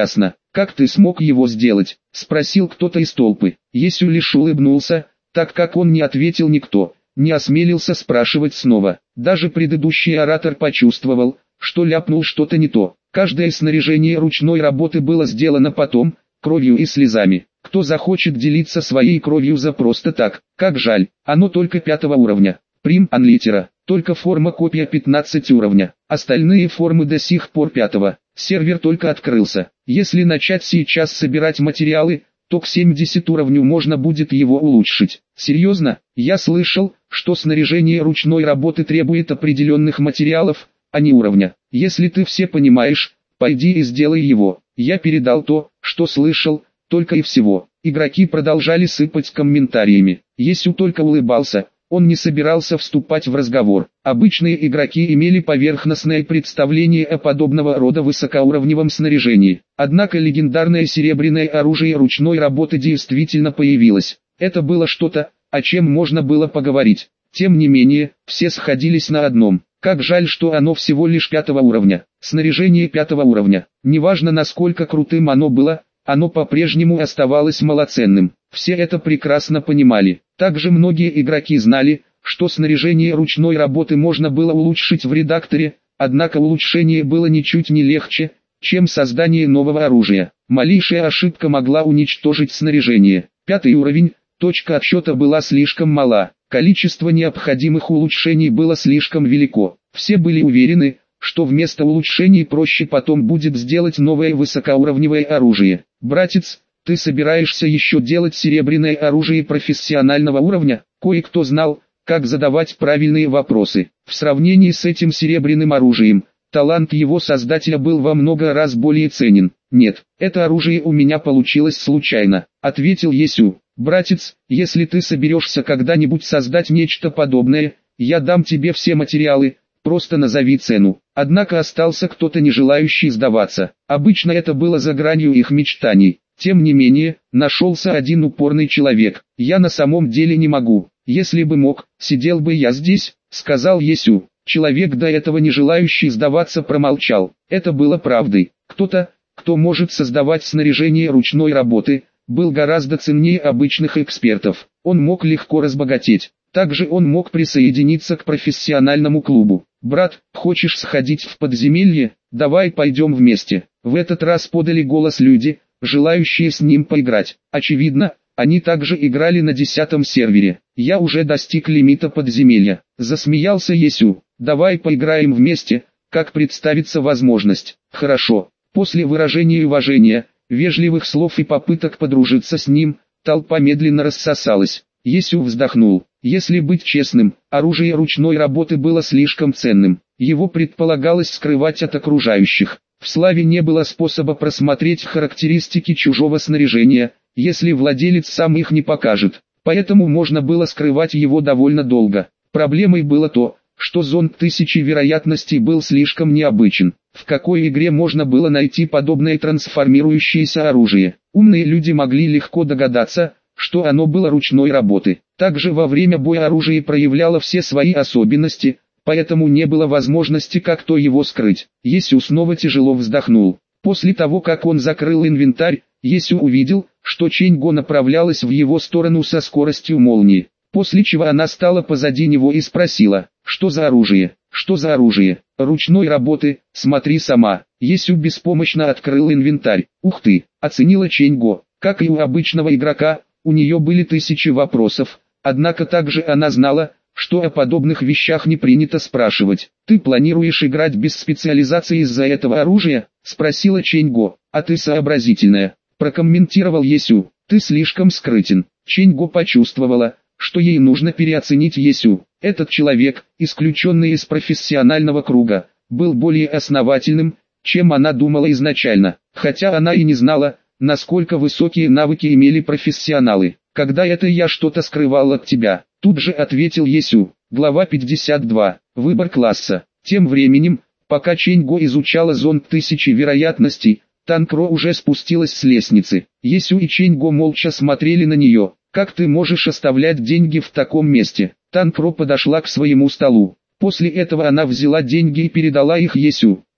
«Как ты смог его сделать?» – спросил кто-то из толпы. Есю лишь улыбнулся, так как он не ответил никто, не осмелился спрашивать снова. Даже предыдущий оратор почувствовал, что ляпнул что-то не то. Каждое снаряжение ручной работы было сделано потом, кровью и слезами. Кто захочет делиться своей кровью за просто так? Как жаль, оно только пятого уровня. Прим анлитера, только форма копия пятнадцать уровня, остальные формы до сих пор пятого. Сервер только открылся. Если начать сейчас собирать материалы, то к семидесятому уровню можно будет его улучшить. Серьезно, я слышал, что снаряжение ручной работы требует определенных материалов, а не уровня. Если ты все понимаешь, пойди и сделай его. Я передал то, что слышал, только и всего. Игроки продолжали сыпать комментариями. Есю только улыбался. Он не собирался вступать в разговор. Обычные игроки имели поверхностное представление о подобного рода высокоуровневом снаряжении. Однако легендарное серебряное оружие ручной работы действительно появилось. Это было что-то, о чем можно было поговорить. Тем не менее, все сходились на одном. Как жаль, что оно всего лишь пятого уровня. Снаряжение пятого уровня. Неважно, насколько крутым оно было, оно по-прежнему оставалось малоценным. Все это прекрасно понимали. Также многие игроки знали, что снаряжение ручной работы можно было улучшить в редакторе, однако улучшение было ничуть не легче, чем создание нового оружия. Малейшая ошибка могла уничтожить снаряжение. Пятый уровень, точка отсчета была слишком мала, количество необходимых улучшений было слишком велико. Все были уверены, что вместо улучшений проще потом будет сделать новое высокоуровневое оружие. «Братец, ты собираешься еще делать серебряное оружие профессионального уровня?» Кое-кто знал, как задавать правильные вопросы. В сравнении с этим серебряным оружием, талант его создателя был во много раз более ценен. «Нет, это оружие у меня получилось случайно», — ответил Есю. «Братец, если ты соберешься когда-нибудь создать нечто подобное, я дам тебе все материалы, просто назови цену». Однако остался кто-то, не желающий сдаваться. Обычно это было за гранью их мечтаний. Тем не менее, нашелся один упорный человек. «Я на самом деле не могу. Если бы мог, сидел бы я здесь», — сказал Есю. Человек, до этого не желающий сдаваться, промолчал. Это было правдой. Кто-то, кто может создавать снаряжение ручной работы, был гораздо ценнее обычных экспертов. Он мог легко разбогатеть. Также он мог присоединиться к профессиональному клубу. «Брат, хочешь сходить в подземелье? Давай пойдем вместе». В этот раз подали голос люди, желающие с ним поиграть. Очевидно, они также играли на десятом сервере. «Я уже достиг лимита подземелья», — засмеялся Есю. «Давай поиграем вместе, как представится возможность». «Хорошо». После выражения уважения, вежливых слов и попыток подружиться с ним, толпа медленно рассосалась. Есю вздохнул. Если быть честным, оружие ручной работы было слишком ценным. Его предполагалось скрывать от окружающих. В славе не было способа просмотреть характеристики чужого снаряжения, если владелец сам их не покажет. Поэтому можно было скрывать его довольно долго. Проблемой было то, что зонд тысячи вероятностей был слишком необычен. В какой игре можно было найти подобное трансформирующееся оружие? Умные люди могли легко догадаться, что оно было ручной работы. Также во время боя оружие проявляло все свои особенности, поэтому не было возможности как-то его скрыть. Есю снова тяжело вздохнул. После того, как он закрыл инвентарь, Есю увидел, что Чэньго направлялась в его сторону со скоростью молнии. После чего она стала позади него и спросила: «Что за оружие? Что за оружие?» «Ручной работы, смотри сама». Есю беспомощно открыл инвентарь. «Ух ты!» — оценила Чэньго. Как и у обычного игрока, у нее были тысячи вопросов, однако также она знала, что о подобных вещах не принято спрашивать. «Ты планируешь играть без специализации из-за этого оружия?» — спросила Чэньго. «А ты сообразительная», — прокомментировал Есю. «Ты слишком скрытен». Чэньго почувствовала, что ей нужно переоценить Есю. Этот человек, исключенный из профессионального круга, был более основательным, чем она думала изначально, хотя она и не знала, насколько высокие навыки имели профессионалы. «Когда это я что-то скрывал от тебя?» — тут же ответил Есю. Глава пятьдесят два. Выбор класса. Тем временем, пока Чэньго изучала зонд тысячи вероятностей, Танкро уже спустилась с лестницы. Есю и Чэньго молча смотрели на нее. «Как ты можешь оставлять деньги в таком месте?» Танкро подошла к своему столу. После этого она взяла деньги и передала их Есю.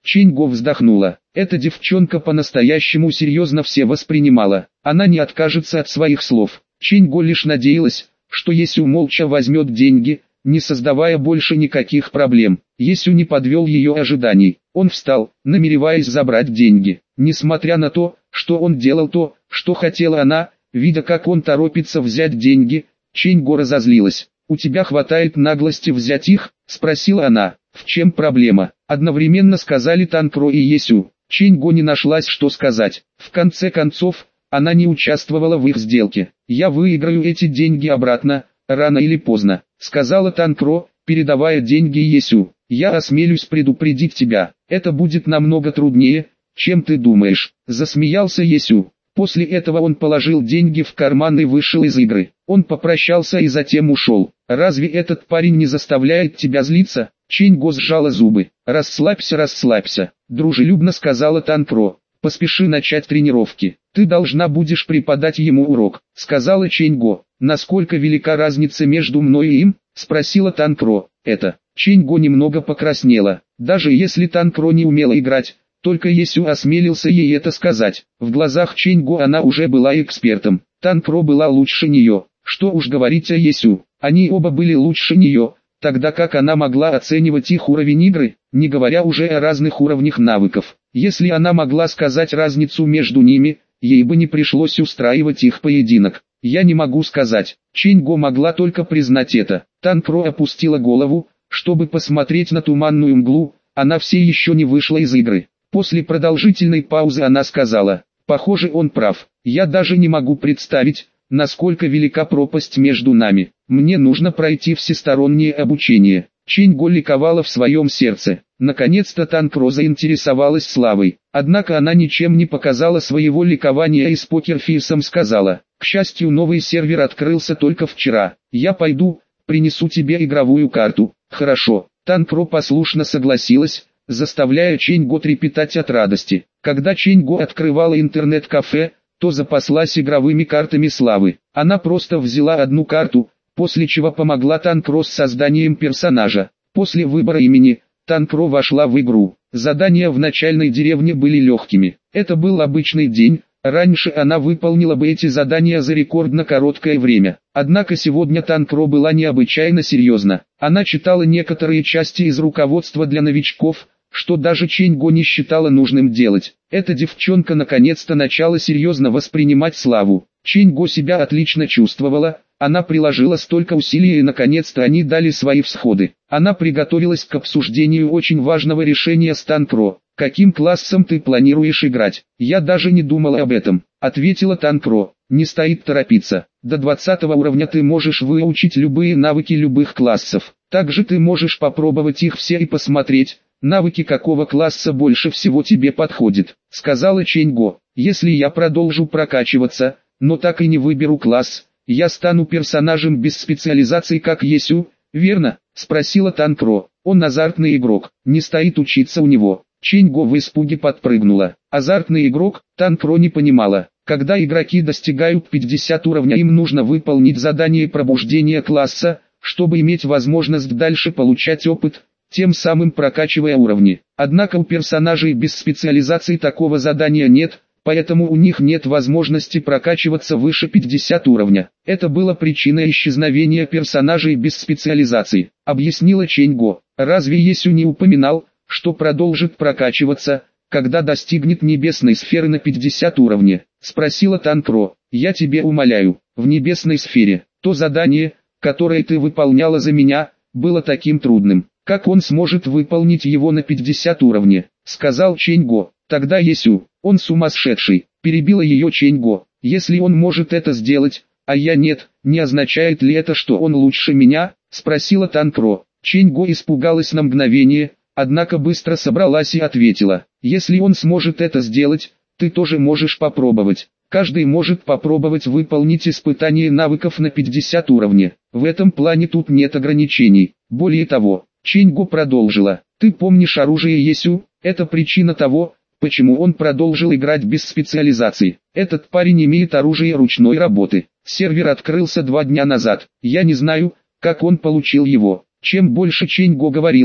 Ченьго вздохнула. Эта девчонка по-настоящему серьезно все воспринимала. Она не откажется от своих слов. Ченьго лишь надеялась, что Есю молча возьмет деньги, не создавая больше никаких проблем. Есю не подвел ее ожиданий. Он встал, намереваясь забрать деньги. Несмотря на то, что он делал то, что хотела она, видя как он торопится взять деньги, Ченьго разозлилась. «У тебя хватает наглости взять их?» – спросила она. «В чем проблема?» – одновременно сказали Танкро и Есю. Ченьго не нашлась, что сказать. В конце концов, она не участвовала в их сделке. «Я выиграю эти деньги обратно, рано или поздно», — сказала Танкро, передавая деньги Есю. «Я осмелюсь предупредить тебя, это будет намного труднее, чем ты думаешь», — засмеялся Есю. После этого он положил деньги в карман и вышел из игры. Он попрощался и затем ушел. «Разве этот парень не заставляет тебя злиться?» Ченьго сжала зубы. «Расслабься, расслабься», — дружелюбно сказала Танкро. «Поспеши начать тренировки. Ты должна будешь преподать ему урок», — сказала Ченьго. «Насколько велика разница между мной и им?» — спросила Танкро. «Это». Ченьго немного покраснела. Даже если Танкро не умела играть, только Есю осмелился ей это сказать. В глазах Ченьго она уже была экспертом. Танкро была лучше нее. Что уж говорить о Есю. Они оба были лучше нее. Тогда как она могла оценивать их уровень игры, не говоря уже о разных уровнях навыков. Если она могла сказать разницу между ними, ей бы не пришлось устраивать их поединок. «Я не могу сказать». Ченьго могла только признать это. Танкро опустила голову, чтобы посмотреть на туманную мглу. Она все еще не вышла из игры. После продолжительной паузы она сказала: «Похоже, он прав. Я даже не могу представить, насколько велика пропасть между нами. Мне нужно пройти всестороннее обучение». Ченьго ликовала в своем сердце. Наконец-то Танкро заинтересовалась славой. Однако она ничем не показала своего ликования и с покерфейсом сказала: «К счастью, новый сервер открылся только вчера. Я пойду, принесу тебе игровую карту». «Хорошо». Танкро послушно согласилась, заставляя Ченьго трепетать от радости. Когда Ченьго открывала интернет-кафе, то запаслась игровыми картами славы. Она просто взяла одну карту, после чего помогла Танкро с созданием персонажа. После выбора имени, Танкро вошла в игру. Задания в начальной деревне были легкими. Это был обычный день, раньше она выполнила бы эти задания за рекордно короткое время. Однако сегодня Танкро была необычайно серьезна. Она читала некоторые части из руководства для новичков, что даже Ченьго не считала нужным делать. Эта девчонка наконец-то начала серьезно воспринимать славу. Ченьго себя отлично чувствовала, она приложила столько усилий и наконец-то они дали свои всходы. Она приготовилась к обсуждению очень важного решения с Танкро. «Каким классом ты планируешь играть?» «Я даже не думала об этом», — ответила Танкро. «Не стоит торопиться. До двадцатого уровня ты можешь выучить любые навыки любых классов. Также ты можешь попробовать их все и посмотреть, навыки какого класса больше всего тебе подходят», — сказала Ченьго. «Если я продолжу прокачиваться, но так и не выберу класс, я стану персонажем без специализации как Есю, верно?» — спросила Танкро. «Он азартный игрок, не стоит учиться у него». Ченьго в испуге подпрыгнула. Азартный игрок, Танкро не понимала. Когда игроки достигают пятидесятого уровня, им нужно выполнить задание пробуждения класса, чтобы иметь возможность дальше получать опыт, тем самым прокачивая уровни. Однако у персонажей без специализации такого задания нет, поэтому у них нет возможности прокачиваться выше пятидесятого уровня. Это было причиной исчезновения персонажей без специализации, объяснила Ченьго. «Разве Есю не упоминал, что продолжит прокачиваться, когда достигнет небесной сферы на пятидесятом уровне?» — спросила Танкро. «Я тебе умоляю, в небесной сфере, то задание, которое ты выполняла за меня, было таким трудным. Как он сможет выполнить его на пятидесятом уровне?» — сказал Ченьго. «Тогда Есю, он сумасшедший», — перебила ее Ченьго. «Если он может это сделать, а я нет, не означает ли это, что он лучше меня?» — спросила Танкро. Ченьго испугалась на мгновение, однако быстро собралась и ответила: «Если он сможет это сделать, ты тоже можешь попробовать. Каждый может попробовать выполнить испытание навыков на пятидесятом уровне. В этом плане тут нет ограничений. Более того», Ченьго продолжила, «ты помнишь оружие Есю? Это причина того, почему он продолжил играть без специализации. Этот парень имеет оружие ручной работы. Сервер открылся два дня назад. Я не знаю, как он получил его». Чем больше Ченьго говорила,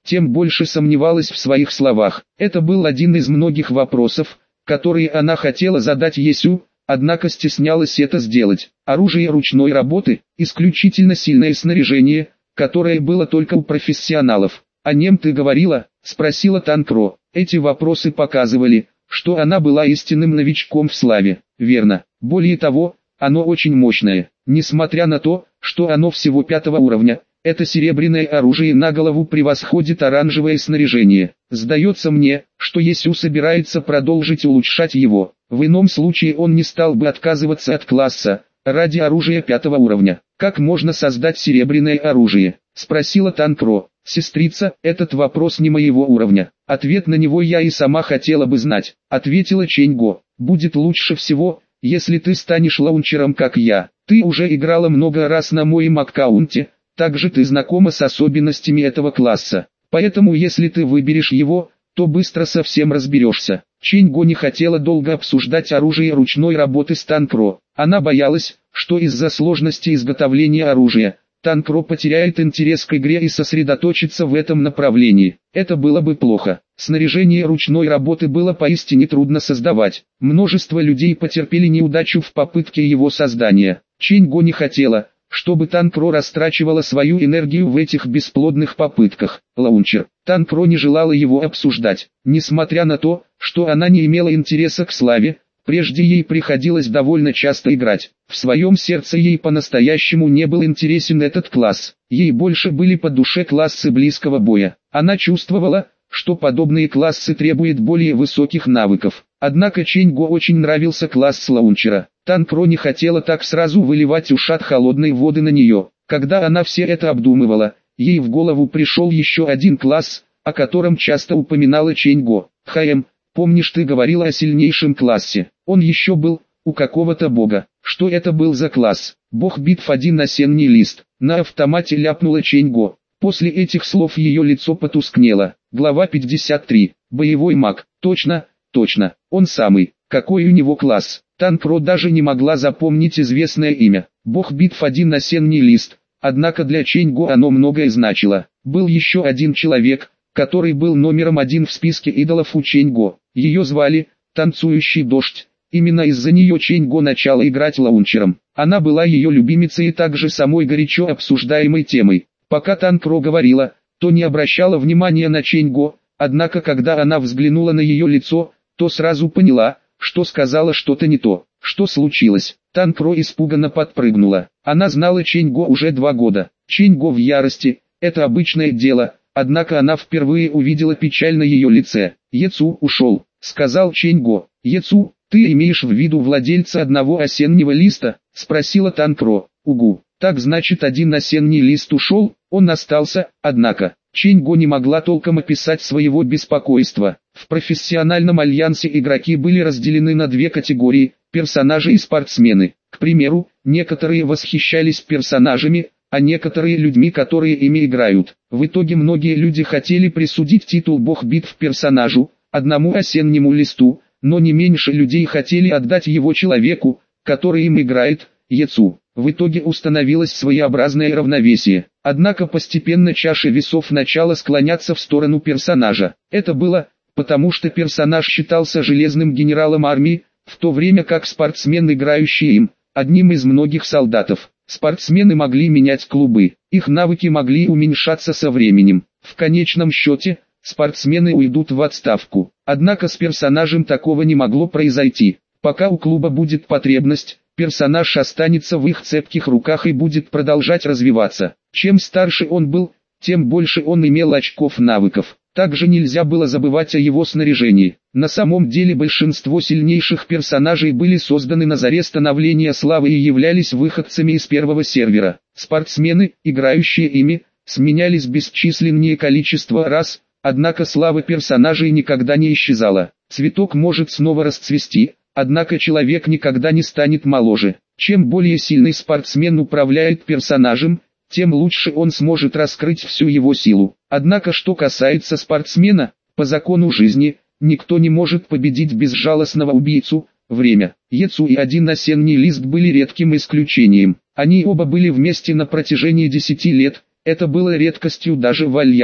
тем больше сомневалась в своих словах. Это был один из многих вопросов, которые она хотела задать Есю, однако стеснялась это сделать. Оружие ручной работы – исключительно сильное снаряжение, которое было только у профессионалов. «О нем ты говорила?» – спросила Танкро. Эти вопросы показывали, что она была истинным новичком в славе. Верно. Более того, оно очень мощное. Несмотря на то, что оно всего пятого уровня, это серебряное оружие на голову превосходит оранжевое снаряжение. Сдается мне, что Есю собирается продолжить улучшать его. В ином случае он не стал бы отказываться от класса, ради оружия пятого уровня. «Как можно создать серебряное оружие?» – спросила Танкро. «Сестрица, этот вопрос не моего уровня. Ответ на него я и сама хотела бы знать», – ответила Чэньго. «Будет лучше всего, если ты станешь лаунчером как я. Ты уже играла много раз на моем аккаунте, также ты знакома с особенностями этого класса. Поэтому если ты выберешь его, то быстро совсем разберешься». Чэньго не хотела долго обсуждать оружие ручной работы с Танкро. Она боялась, что из-за сложности изготовления оружия, Танкро потеряет интерес к игре и сосредоточится в этом направлении. Это было бы плохо. Снаряжение ручной работы было поистине трудно создавать. Множество людей потерпели неудачу в попытке его создания. Чэньго не хотела, чтобы Танкро растрачивала свою энергию в этих бесплодных попытках. Лаунчер. Танкро не желала его обсуждать. Несмотря на то, что она не имела интереса к славе, прежде ей приходилось довольно часто играть. В своем сердце ей по-настоящему не был интересен этот класс. Ей больше были по душе классы близкого боя. Она чувствовала, что подобные классы требуют более высоких навыков. Однако Чэньго очень нравился класс лаунчера. Танкро не хотела так сразу выливать ушат холодной воды на нее. Когда она все это обдумывала, ей в голову пришел еще один класс, о котором часто упоминала Чэньго. «Хаэм, помнишь, ты говорила о сильнейшем классе? Он еще был у какого-то бога. Что это был за класс?» «Бог битв один осенний лист», — на автомате ляпнула Чэньго. После этих слов ее лицо потускнело. Глава пятьдесят три. Боевой маг. Точно, точно, он самый. Какой у него класс? Танкро даже не могла запомнить известное имя. Бог битв один осенний лист. Однако для Чэньго оно многое значило. Был еще один человек, который был номером один в списке идолов у Чэньго. Ее звали Танцующий дождь. Именно из-за нее Чэньго начала играть лаунчером. Она была ее любимицей и также самой горячо обсуждаемой темой. Пока Танкро говорила, то не обращала внимания на Чэньго, однако когда она взглянула на ее лицо, то сразу поняла, что сказала что-то не то. Что случилось? Танкро испуганно подпрыгнула. Она знала Чэньго уже два года. Чэньго в ярости, это обычное дело, однако она впервые увидела печаль на ее лице. «Ецу ушел», — сказал Чэньго. «Ецу, ты имеешь в виду владельца одного осеннего листа?» — спросила Танкро. «Угу. Так значит, один осенний лист ушел, он остался, однако». Чэньго не могла толком описать своего беспокойства. В профессиональном альянсе игроки были разделены на две категории – персонажи и спортсмены. К примеру, некоторые восхищались персонажами, а некоторые людьми, которые ими играют. В итоге многие люди хотели присудить титул «Бог битв» персонажу, одному осеннему листу, но не меньше людей хотели отдать его человеку, который им играет, Ецу. В итоге установилось своеобразное равновесие. Однако постепенно чаша весов начала склоняться в сторону персонажа. Это было, потому что персонаж считался железным генералом армии, в то время как спортсмен, играющий им, одним из многих солдатов. Спортсмены могли менять клубы, их навыки могли уменьшаться со временем. В конечном счете, спортсмены уйдут в отставку. Однако с персонажем такого не могло произойти. Пока у клуба будет потребность, персонаж останется в их цепких руках и будет продолжать развиваться. Чем старше он был, тем больше он имел очков навыков. Также нельзя было забывать о его снаряжении. На самом деле большинство сильнейших персонажей были созданы на заре становления славы и являлись выходцами из первого сервера. Спортсмены, играющие ими, сменялись бесчисленное количество раз, однако слава персонажей никогда не исчезала. Цветок может снова расцвести, однако человек никогда не станет моложе. Чем более сильный спортсмен управляет персонажем, тем лучше он сможет раскрыть всю его силу. Однако что касается спортсмена, по закону жизни, никто не может победить безжалостного убийцу. Время. Ецу и один осенний лист были редким исключением. Они оба были вместе на протяжении десяти лет, это было редкостью даже в Альянсе.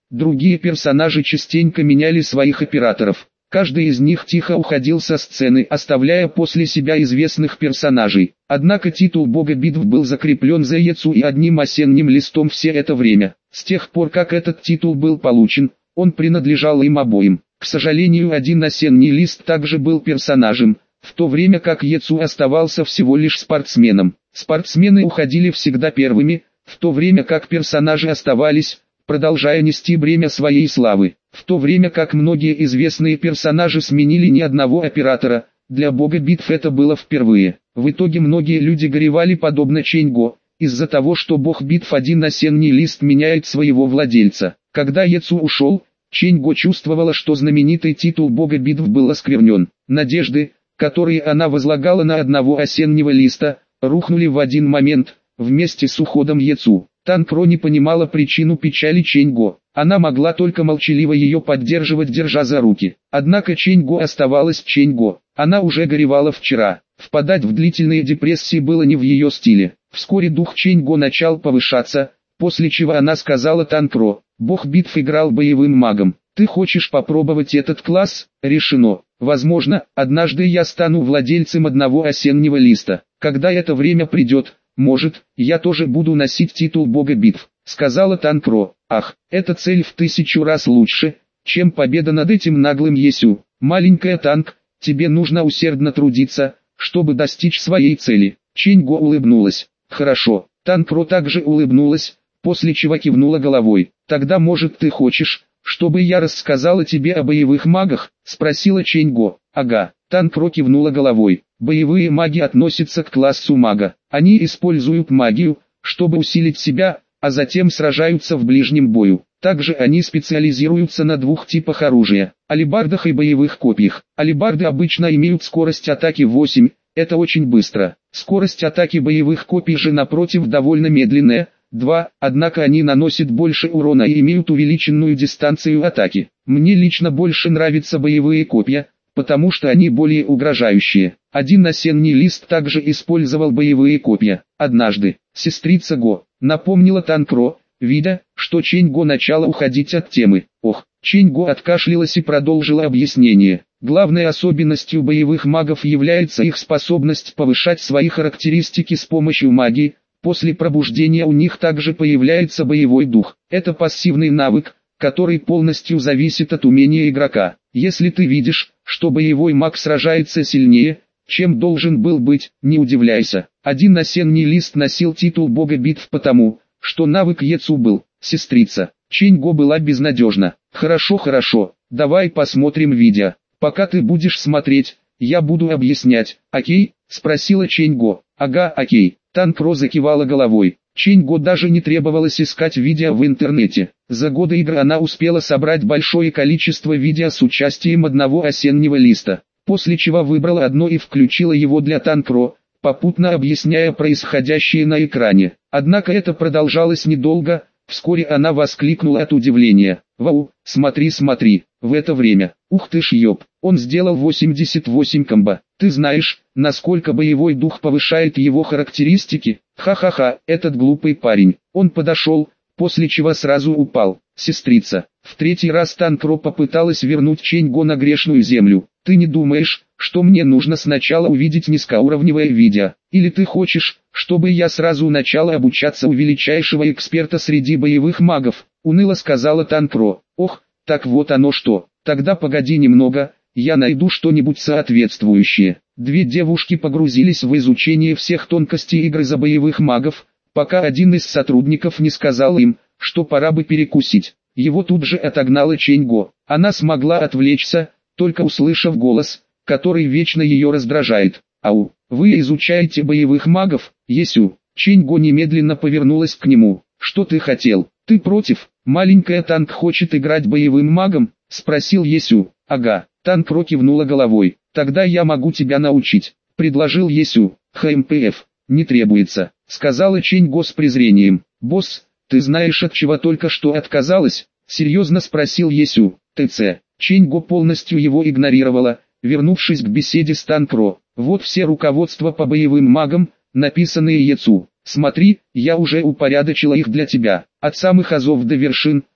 другие персонажи частенько меняли своих операторов. Каждый из них тихо уходил со сцены, оставляя после себя известных персонажей. Однако титул бога битв был закреплен за Яцу и одним осенним листом все это время. С тех пор, как этот титул был получен, он принадлежал им обоим. К сожалению, один осенний лист также был персонажем, в то время как Яцу оставался всего лишь спортсменом. Спортсмены уходили всегда первыми, в то время как персонажи оставались, продолжая нести бремя своей славы. В то время как многие известные персонажи сменили ни одного оператора, для бога битв это было впервые. В итоге многие люди горевали подобно Чэньго, из-за того, что бог битв один осенний лист меняет своего владельца. Когда Яцу ушел, Чэньго чувствовала, что знаменитый титул бога битв был осквернен. Надежды, которые она возлагала на одного осеннего листа, рухнули в один момент, вместе с уходом Яцу. Танкро не понимала причину печали Чэньго. Она могла только молчаливо ее поддерживать, держа за руки. Однако Чэньго оставалась Чэньго. Она уже горевала вчера. Впадать в длительные депрессии было не в ее стиле. Вскоре дух Чэньго начал повышаться, после чего она сказала Танкро: «Бог битв играл боевым магом. Ты хочешь попробовать этот класс? Решено. Возможно, однажды я стану владельцем одного осеннего листа. Когда это время придет, может, я тоже буду носить титул бога битв», — сказала Танкро. «Ах, эта цель в тысячу раз лучше, чем победа над этим наглым Есю. Маленькая Танк, тебе нужно усердно трудиться, чтобы достичь своей цели». Чэньго улыбнулась. «Хорошо». Танкро также улыбнулась, после чего кивнула головой. «Тогда, может, ты хочешь, чтобы я рассказала тебе о боевых магах?» — спросила Чэньго. «Ага». Танкро кивнула головой. Боевые маги относятся к классу мага. Они используют магию, чтобы усилить себя, а затем сражаются в ближнем бою. Также они специализируются на двух типах оружия – алебардах и боевых копьях. Алебарды обычно имеют скорость атаки восемь, это очень быстро. Скорость атаки боевых копий же напротив довольно медленная, два, однако они наносят больше урона и имеют увеличенную дистанцию атаки. Мне лично больше нравятся боевые копья, потому что они более угрожающие. Один осенний лист также использовал боевые копья. Однажды, сестрица Го, напомнила Танкро, видя, что Чэньго начала уходить от темы. Ох, Чэньго откашлялась и продолжила объяснение. Главной особенностью боевых магов является их способность повышать свои характеристики с помощью магии. После пробуждения у них также появляется боевой дух. Это пассивный навык, который полностью зависит от умения игрока. Если ты видишь, что боевой маг сражается сильнее, чем должен был быть, не удивляйся. Один осенний лист носил титул бога битв потому, что навык Яцу был, сестрица. Чэньго была безнадежна. «Хорошо, хорошо, давай посмотрим видео. Пока ты будешь смотреть, я буду объяснять, окей?» — спросила Чэньго. «Ага, окей». Танкро закивала головой. Чэньго даже не требовалось искать видео в интернете. За годы игры она успела собрать большое количество видео с участием одного осеннего листа, после чего выбрала одно и включила его для Танкро, попутно объясняя происходящее на экране. Однако это продолжалось недолго, вскоре она воскликнула от удивления. «Вау, смотри, смотри, в это время, ух ты ж ёб, он сделал восемьдесят восемь комбо. Ты знаешь, насколько боевой дух повышает его характеристики? Ха-ха-ха, этот глупый парень». Он подошел, после чего сразу упал. «Сестрица». В третий раз Танкро попыталась вернуть Чэньго на грешную землю. «Ты не думаешь, что мне нужно сначала увидеть низкоуровневое видео? Или ты хочешь, чтобы я сразу начала обучаться у величайшего эксперта среди боевых магов?» — уныло сказала Танкро. «Ох, так вот оно что. Тогда погоди немного, я найду что-нибудь соответствующее». Две девушки погрузились в изучение всех тонкостей игры за боевых магов, пока один из сотрудников не сказал им, что пора бы перекусить. Его тут же отогнала Чэньго. Она смогла отвлечься, только услышав голос, который вечно ее раздражает. «Ау, вы изучаете боевых магов, Есю?» Чэньго немедленно повернулась к нему. «Что ты хотел? Ты против? Маленькая Танк хочет играть боевым магом?» — спросил Есю. «Ага». Танкро кивнула головой. «Тогда я могу тебя научить», — предложил Есю. «ХМПФ, не требуется», — сказала Чэньго с презрением. «Босс, ты знаешь, от чего только что отказалась?» — серьезно спросил Есю. «ТЦ». Чэньго полностью его игнорировала, вернувшись к беседе с Танкро. «Вот все руководства по боевым магам, написанные Яцу. Смотри, я уже упорядочила их для тебя, от самых азов до вершин,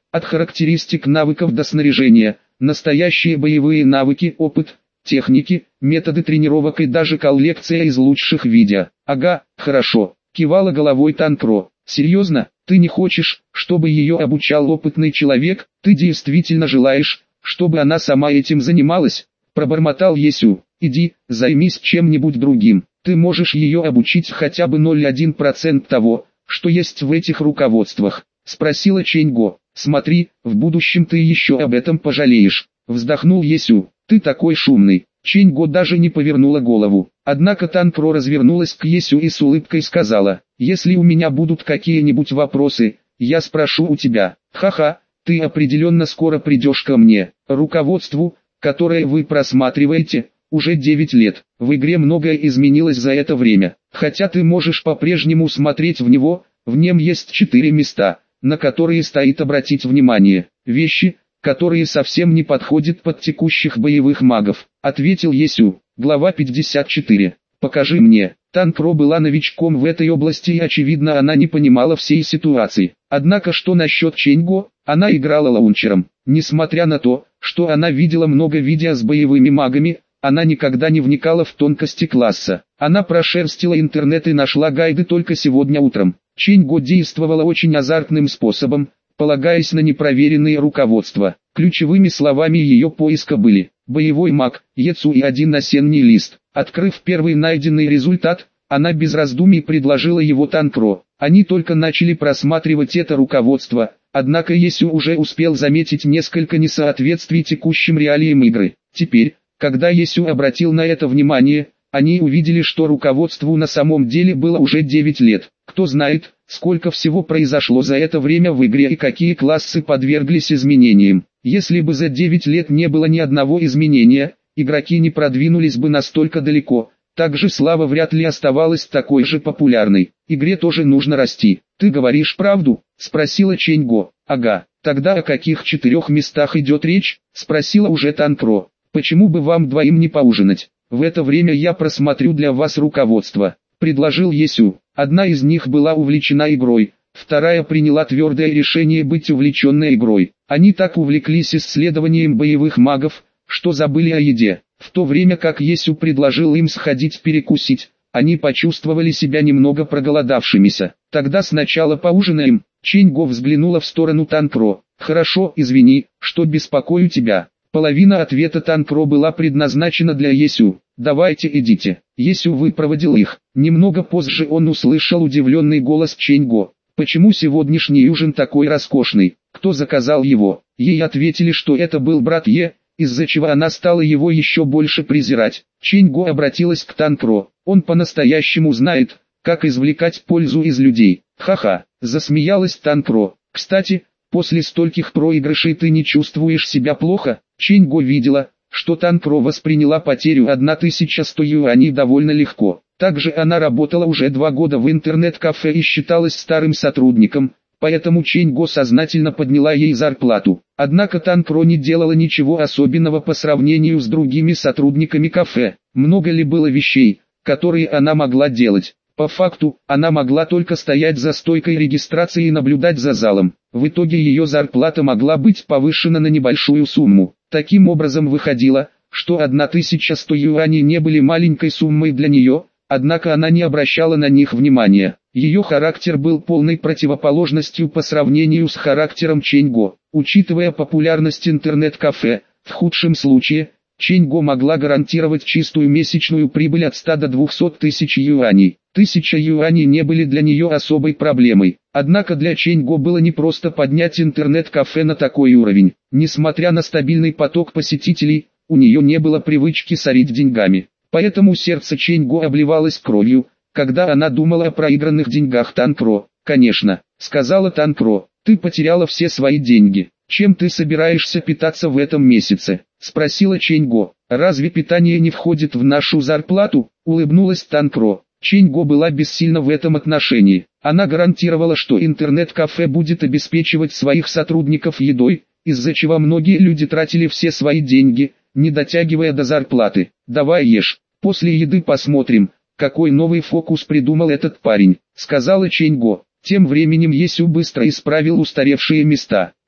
От характеристик навыков до снаряжения, настоящие боевые навыки, опыт, техники, методы тренировок и даже коллекция из лучших видео. Ага, хорошо, кивала головой Танкро. Серьезно, ты не хочешь, чтобы ее обучал опытный человек, ты действительно желаешь, чтобы она сама этим занималась? Пробормотал Есю. Иди, займись чем-нибудь другим, ты можешь ее обучить хотя бы ноль целых одна десятая процента того, что есть в этих руководствах. Спросила Чэньго. Смотри, в будущем ты еще об этом пожалеешь. Вздохнул Есю. Ты такой шумный. Чэньго даже не повернула голову. Однако Танкро развернулась к Есю и с улыбкой сказала: если у меня будут какие-нибудь вопросы, я спрошу у тебя. Ха-ха, ты определенно скоро придешь ко мне. Руководству, которое вы просматриваете, уже девять лет. В игре многое изменилось за это время. Хотя ты можешь по-прежнему смотреть в него, в нем есть четыре места, на которые стоит обратить внимание. Вещи, которые совсем не подходят под текущих боевых магов, ответил Есю. Глава пятьдесят четыре. Покажи мне. Танкро была новичком в этой области и очевидно она не понимала всей ситуации. Однако что насчет Чэньго? Она играла лаунчером. Несмотря на то, что она видела много видео с боевыми магами, она никогда не вникала в тонкости класса. Она прошерстила интернет и нашла гайды только сегодня утром. Чэньго действовала очень азартным способом, полагаясь на непроверенные руководства. Ключевыми словами ее поиска были «боевой маг», «Ецу» и «один осенний лист». Открыв первый найденный результат, она без раздумий предложила его Танкро. Они только начали просматривать это руководство, однако Есю уже успел заметить несколько несоответствий текущим реалиям игры. Теперь, когда Есю обратил на это внимание, они увидели, что руководству на самом деле было уже девять лет. Кто знает, сколько всего произошло за это время в игре и какие классы подверглись изменениям. Если бы за девять лет не было ни одного изменения, игроки не продвинулись бы настолько далеко. Также слава вряд ли оставалась такой же популярной. Игре тоже нужно расти. Ты говоришь правду? Спросила Чэньго. Ага, тогда о каких четырех местах идет речь? Спросила уже Танкро. Почему бы вам двоим не поужинать? В это время я просмотрю для вас руководство, предложил Есю. Одна из них была увлечена игрой, вторая приняла твердое решение быть увлеченной игрой. Они так увлеклись исследованием боевых магов, что забыли о еде. В то время как Есю предложил им сходить перекусить, они почувствовали себя немного проголодавшимися. Тогда сначала поужинаем. Чэньго взглянула в сторону Танкро. Хорошо, извини, что беспокою тебя. Половина ответа Танкро была предназначена для Есю. «Давайте идите». Есю выпроводил их. Немного позже он услышал удивленный голос Чэньго. «Почему сегодняшний ужин такой роскошный? Кто заказал его?» Ей ответили, что это был брат Е, из-за чего она стала его еще больше презирать. Чэньго обратилась к Танкро. «Он по-настоящему знает, как извлекать пользу из людей». «Ха-ха», засмеялась Танкро. «Кстати, после стольких проигрышей ты не чувствуешь себя плохо?» Чэньго видела, что Танкро восприняла потерю тысячи сто юаней довольно легко. Также она работала уже два года в интернет-кафе и считалась старым сотрудником, поэтому Чэньго сознательно подняла ей зарплату. Однако Танкро не делала ничего особенного по сравнению с другими сотрудниками кафе. Много ли было вещей, которые она могла делать? По факту, она могла только стоять за стойкой регистрации и наблюдать за залом. В итоге ее зарплата могла быть повышена на небольшую сумму. Таким образом выходило, что тысяча сто юаней не были маленькой суммой для нее, однако она не обращала на них внимания. Ее характер был полной противоположностью по сравнению с характером Чэньго. Учитывая популярность интернет-кафе, в худшем случае, Чэньго могла гарантировать чистую месячную прибыль от ста до двухсот тысяч юаней. Тысяча юаней не были для нее особой проблемой. Однако для Чэньго было непросто поднять интернет-кафе на такой уровень. Несмотря на стабильный поток посетителей, у нее не было привычки сорить деньгами. Поэтому сердце Чэньго обливалось кровью, когда она думала о проигранных деньгах Танкро. «Конечно», — сказала Танкро, — «ты потеряла все свои деньги. Чем ты собираешься питаться в этом месяце?» — спросила Чэньго. «Разве питание не входит в нашу зарплату?» — улыбнулась Танкро. Чэньго была бессильна в этом отношении. Она гарантировала, что интернет-кафе будет обеспечивать своих сотрудников едой, из-за чего многие люди тратили все свои деньги, не дотягивая до зарплаты. «Давай ешь, после еды посмотрим, какой новый фокус придумал этот парень», — сказала Чэньго. Тем временем Есю быстро исправил устаревшие места.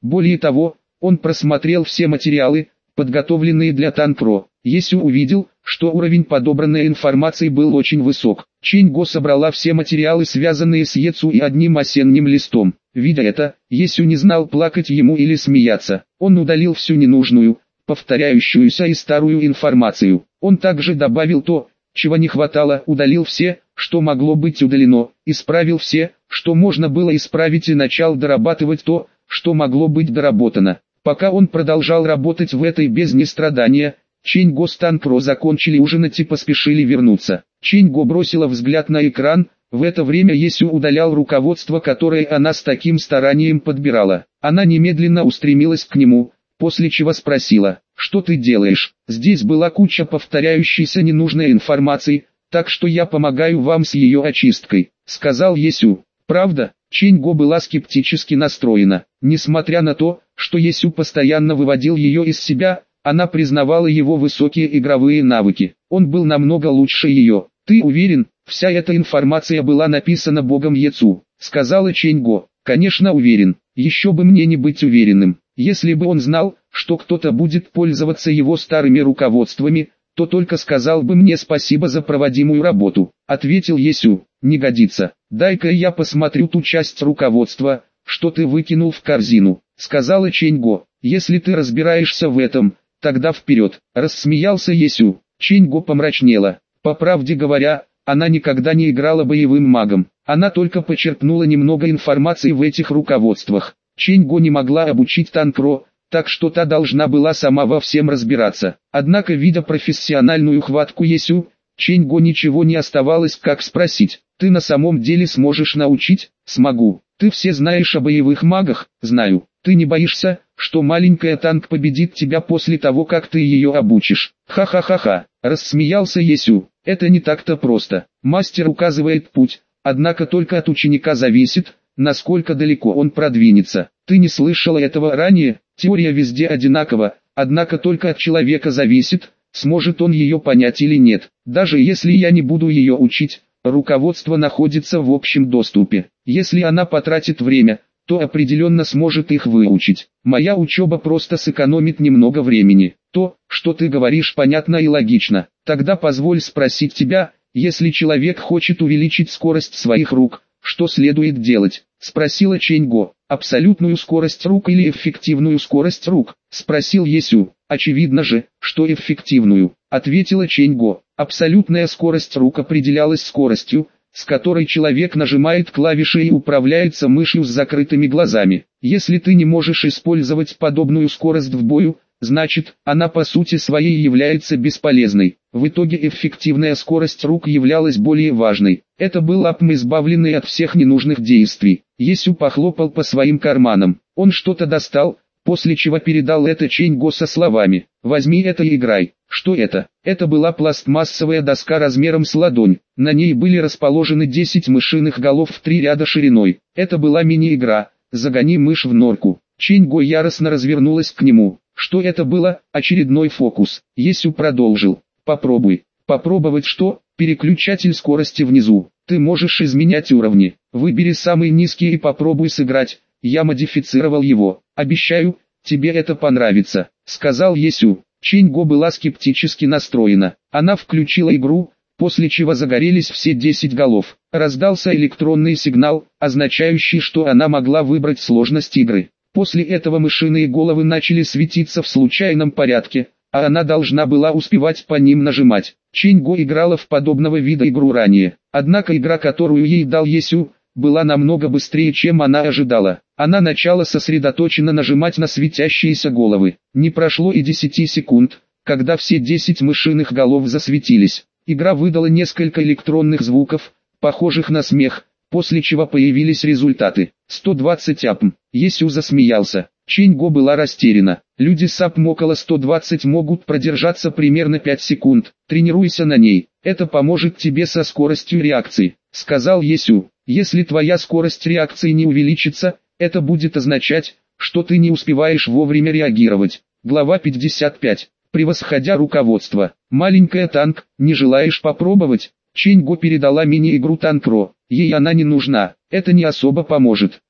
Более того, он просмотрел все материалы, подготовленные для Танпро. Есю увидел, что уровень подобранной информации был очень высок. Чэнь-го собрала все материалы, связанные с Ецу, и одним осенним листом. Видя это, Есю не знал, плакать ему или смеяться. Он удалил всю ненужную, повторяющуюся и старую информацию. Он также добавил то, чего не хватало, удалил все, что могло быть удалено, исправил все, что можно было исправить, и начал дорабатывать то, что могло быть доработано. Пока он продолжал работать в этой бездне страдания, Чэнь-го с Танпро закончили ужинать и поспешили вернуться. Чэнь-го бросила взгляд на экран, в это время Есю удалял руководство, которое она с таким старанием подбирала. Она немедленно устремилась к нему, после чего спросила: «Что ты делаешь? Здесь была куча повторяющейся ненужной информации, так что я помогаю вам с ее очисткой», — сказал Есю. «Правда?» Чэнь-го была скептически настроена. Несмотря на то, что Есю постоянно выводил ее из себя, она признавала его высокие игровые навыки. Он был намного лучше ее. «Ты уверен, вся эта информация была написана богом Ецу?» — сказала Чэнь-го. «Конечно уверен. Еще бы мне не быть уверенным. Если бы он знал, что кто-то будет пользоваться его старыми руководствами, то только сказал бы мне спасибо за проводимую работу», — ответил Есю. «Не годится. Дай-ка я посмотрю ту часть руководства, что ты выкинул в корзину», — сказала Чэнь-го. «Если ты разбираешься в этом, тогда вперед», — рассмеялся Есю. Чэнь-го помрачнела. По правде говоря, она никогда не играла боевым магом. Она только почерпнула немного информации в этих руководствах. Чэнь-го не могла обучить Танпро, так что та должна была сама во всем разбираться. Однако, видя профессиональную хватку Есю, Чэнь-го ничего не оставалось, как спросить: «Ты на самом деле сможешь научить?» «Смогу. Ты все знаешь о боевых магах?» «Знаю. Ты не боишься, что маленькая Танк победит тебя после того, как ты ее обучишь?» «Ха-ха-ха-ха», — рассмеялся Есю. «Это не так-то просто. Мастер указывает путь, однако только от ученика зависит, насколько далеко он продвинется. Ты не слышала этого ранее? Теория везде одинакова, однако только от человека зависит, сможет он ее понять или нет. Даже если я не буду ее учить, руководство находится в общем доступе. Если она потратит время, то определенно сможет их выучить. Моя учеба просто сэкономит немного времени. То, что ты говоришь, понятно и логично. Тогда позволь спросить тебя, если человек хочет увеличить скорость своих рук, что следует делать?» — спросила Чэнь-го. «Абсолютную скорость рук или эффективную скорость рук?» — спросил Есю. «Очевидно же, что эффективную», — ответила Чэнь-го. Абсолютная скорость рук определялась скоростью, с которой человек нажимает клавиши и управляется мышью с закрытыми глазами. Если ты не можешь использовать подобную скорость в бою, значит, она по сути своей является бесполезной. В итоге эффективная скорость рук являлась более важной. Это был апм, избавленный от всех ненужных действий. Есю похлопал по своим карманам. Он что-то достал, после чего передал это Чэнь-го со словами: «Возьми это и играй». Что это? Это была пластмассовая доска размером с ладонь. На ней были расположены десять мышиных голов в три ряда шириной. Это была мини-игра «Загони мышь в норку». Чэнь-го яростно развернулась к нему. Что это было? Очередной фокус. Есю продолжил: «Попробуй». «Попробовать что?» «Переключатель скорости внизу. Ты можешь изменять уровни. Выбери самый низкий и попробуй сыграть. Я модифицировал его. Обещаю, тебе это понравится», — сказал Есю. Чэнь-го была скептически настроена. Она включила игру, после чего загорелись все десять голов. Раздался электронный сигнал, означающий, что она могла выбрать сложность игры. После этого мышиные головы начали светиться в случайном порядке, а она должна была успевать по ним нажимать. Чэнь-го играла в подобного вида игру ранее, однако игра, которую ей дал Есю, была намного быстрее, чем она ожидала. Она начала сосредоточенно нажимать на светящиеся головы. Не прошло и десяти секунд, когда все десять мышиных голов засветились. Игра выдала несколько электронных звуков, похожих на смех, после чего появились результаты. сто двадцать апм. Есю засмеялся. Чэнь-го была растеряна. Люди с апм около сто двадцать могут продержаться примерно пять секунд. Тренируйся на ней. Это поможет тебе со скоростью реакции, сказал Есю. Если твоя скорость реакции не увеличится, это будет означать, что ты не успеваешь вовремя реагировать. Глава пятьдесят пять. Превосходя руководство. Маленькая Танк, не желаешь попробовать? Чэнь-го передала мини-игру Танпро. Ей она не нужна, это не особо поможет.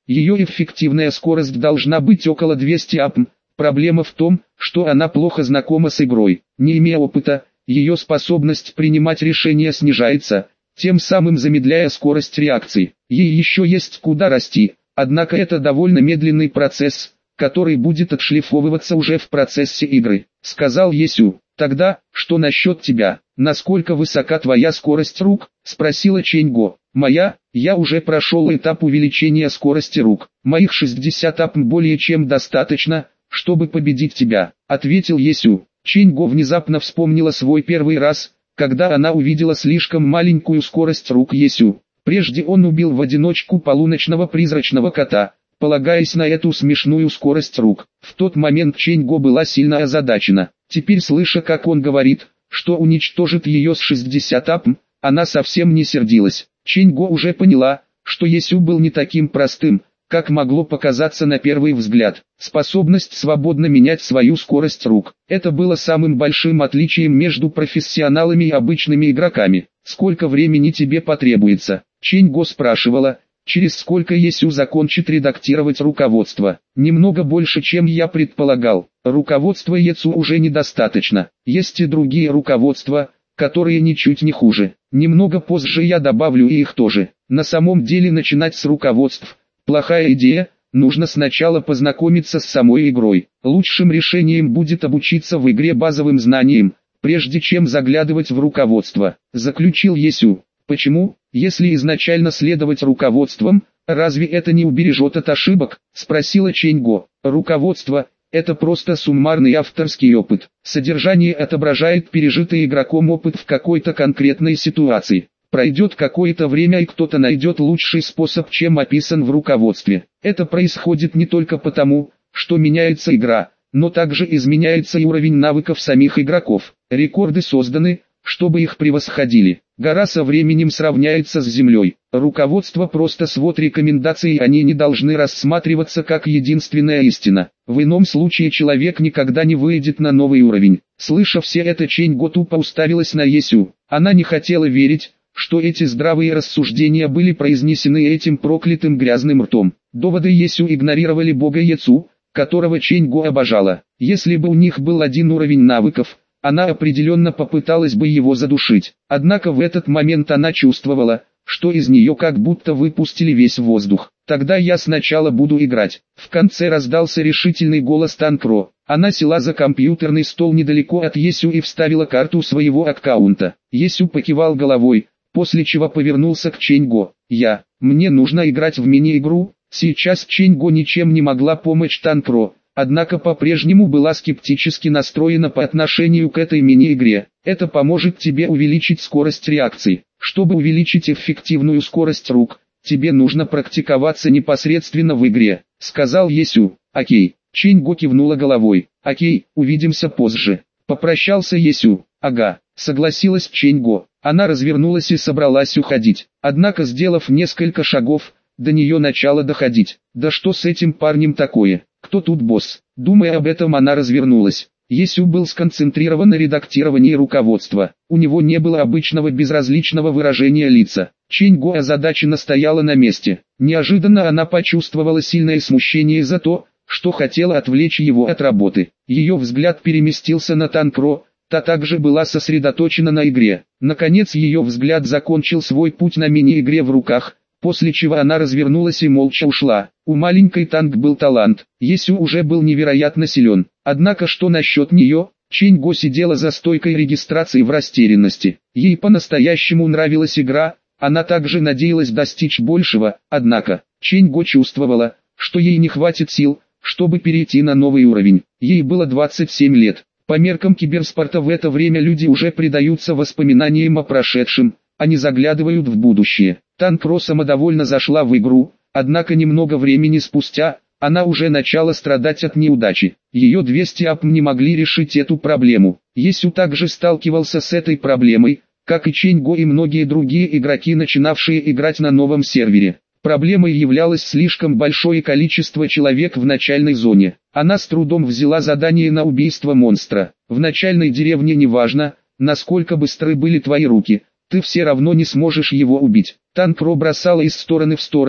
Ее эффективная скорость должна быть около двухсот эй пи эм. Проблема в том, что она плохо знакома с игрой. Не имея опыта, ее способность принимать решения снижается, тем самым замедляя скорость реакции. Ей еще есть куда расти, однако это довольно медленный процесс, который будет отшлифовываться уже в процессе игры, сказал Есю. Тогда, что насчет тебя? Насколько высока твоя скорость рук? Спросила Ченьго. Моя, я уже прошел этап увеличения скорости рук. Моих шестьдесят эй пи эм более чем достаточно, чтобы победить тебя, ответил Есю. Ченьго внезапно вспомнила свой первый раз, когда она увидела слишком маленькую скорость рук Есю. Прежде он убил в одиночку полуночного призрачного кота, полагаясь на эту смешную скорость рук. В тот момент Ченьго была сильно озадачена. Теперь, слыша, как он говорит, что уничтожит ее с шестидесятью эй пи эм, она совсем не сердилась. Ченьго уже поняла, что Есю был не таким простым, как могло показаться на первый взгляд. Способность свободно менять свою скорость рук. Это было самым большим отличием между профессионалами и обычными игроками. «Сколько времени тебе потребуется?» Ченьго спрашивала. «Через сколько Есю закончит редактировать руководство?» «Немного больше, чем я предполагал. Руководство Есю уже недостаточно. Есть и другие руководства, которые ничуть не хуже. Немного позже я добавлю и их тоже. На самом деле начинать с руководств – плохая идея, нужно сначала познакомиться с самой игрой. Лучшим решением будет обучиться в игре базовым знаниям, прежде чем заглядывать в руководство», – заключил Есю. «Почему, если изначально следовать руководствам, разве это не убережет от ошибок?» – спросила Ченьго. «Руководство – это просто суммарный авторский опыт. Содержание отображает пережитый игроком опыт в какой-то конкретной ситуации. Пройдет какое-то время и кто-то найдет лучший способ, чем описан в руководстве. Это происходит не только потому, что меняется игра, но также изменяется и уровень навыков самих игроков. Рекорды созданы, чтобы их превосходили. Гора со временем сравняется с землей. Руководство просто свод рекомендаций, и они не должны рассматриваться как единственная истина. В ином случае человек никогда не выйдет на новый уровень». Слыша все это, Ченьго тупо уставилась на Есю. Она не хотела верить, что эти здравые рассуждения были произнесены этим проклятым грязным ртом. Доводы Есю игнорировали бога Ецу, которого Ченьго обожала. Если бы у них был один уровень навыков, она определенно попыталась бы его задушить. Однако в этот момент она чувствовала, что из нее как будто выпустили весь воздух. «Тогда я сначала буду играть». В конце раздался решительный голос Танкро. Она села за компьютерный стол недалеко от Есю и вставила карту своего аккаунта. Есю покивал головой, после чего повернулся к Ченьго. «Я, мне нужно играть в мини-игру». Сейчас Ченьго ничем не могла помочь Танкро, однако по-прежнему была скептически настроена по отношению к этой мини-игре. «Это поможет тебе увеличить скорость реакции. Чтобы увеличить эффективную скорость рук, тебе нужно практиковаться непосредственно в игре», — сказал Есю. «Окей». Ченьго кивнула головой. «Окей, увидимся позже». Попрощался Есю. «Ага», — согласилась Ченьго. Она развернулась и собралась уходить. Однако, сделав несколько шагов, до нее начало доходить. «Да что с этим парнем такое? Кто тут босс?» Думая об этом, она развернулась. Есю был сконцентрирован на редактировании руководства. У него не было обычного безразличного выражения лица. Ченьго озадаченно стояла на месте. Неожиданно она почувствовала сильное смущение за то, что хотела отвлечь его от работы. Ее взгляд переместился на Танкро, та также была сосредоточена на игре. Наконец ее взгляд закончил свой путь на мини-игре в руках, после чего она развернулась и молча ушла. У маленькой Танк был талант, Есю уже был невероятно силен. Однако что насчет нее? Ченьго сидела за стойкой регистрации в растерянности. Ей по-настоящему нравилась игра, она также надеялась достичь большего, однако, Ченьго чувствовала, что ей не хватит сил, чтобы перейти на новый уровень. Ей было двадцать семь лет. По меркам киберспорта в это время люди уже предаются воспоминаниям о прошедшем, они заглядывают в будущее. Танкро самодовольно зашла в игру, однако немного времени спустя, она уже начала страдать от неудачи. Ее двести эй пи эм не могли решить эту проблему. Есю также сталкивался с этой проблемой, как и Ченьго и многие другие игроки, начинавшие играть на новом сервере. Проблемой являлось слишком большое количество человек в начальной зоне. Она с трудом взяла задание на убийство монстра. В начальной деревне неважно, насколько быстры были твои руки, ты все равно не сможешь его убить. Танкро бросала из стороны в сторону,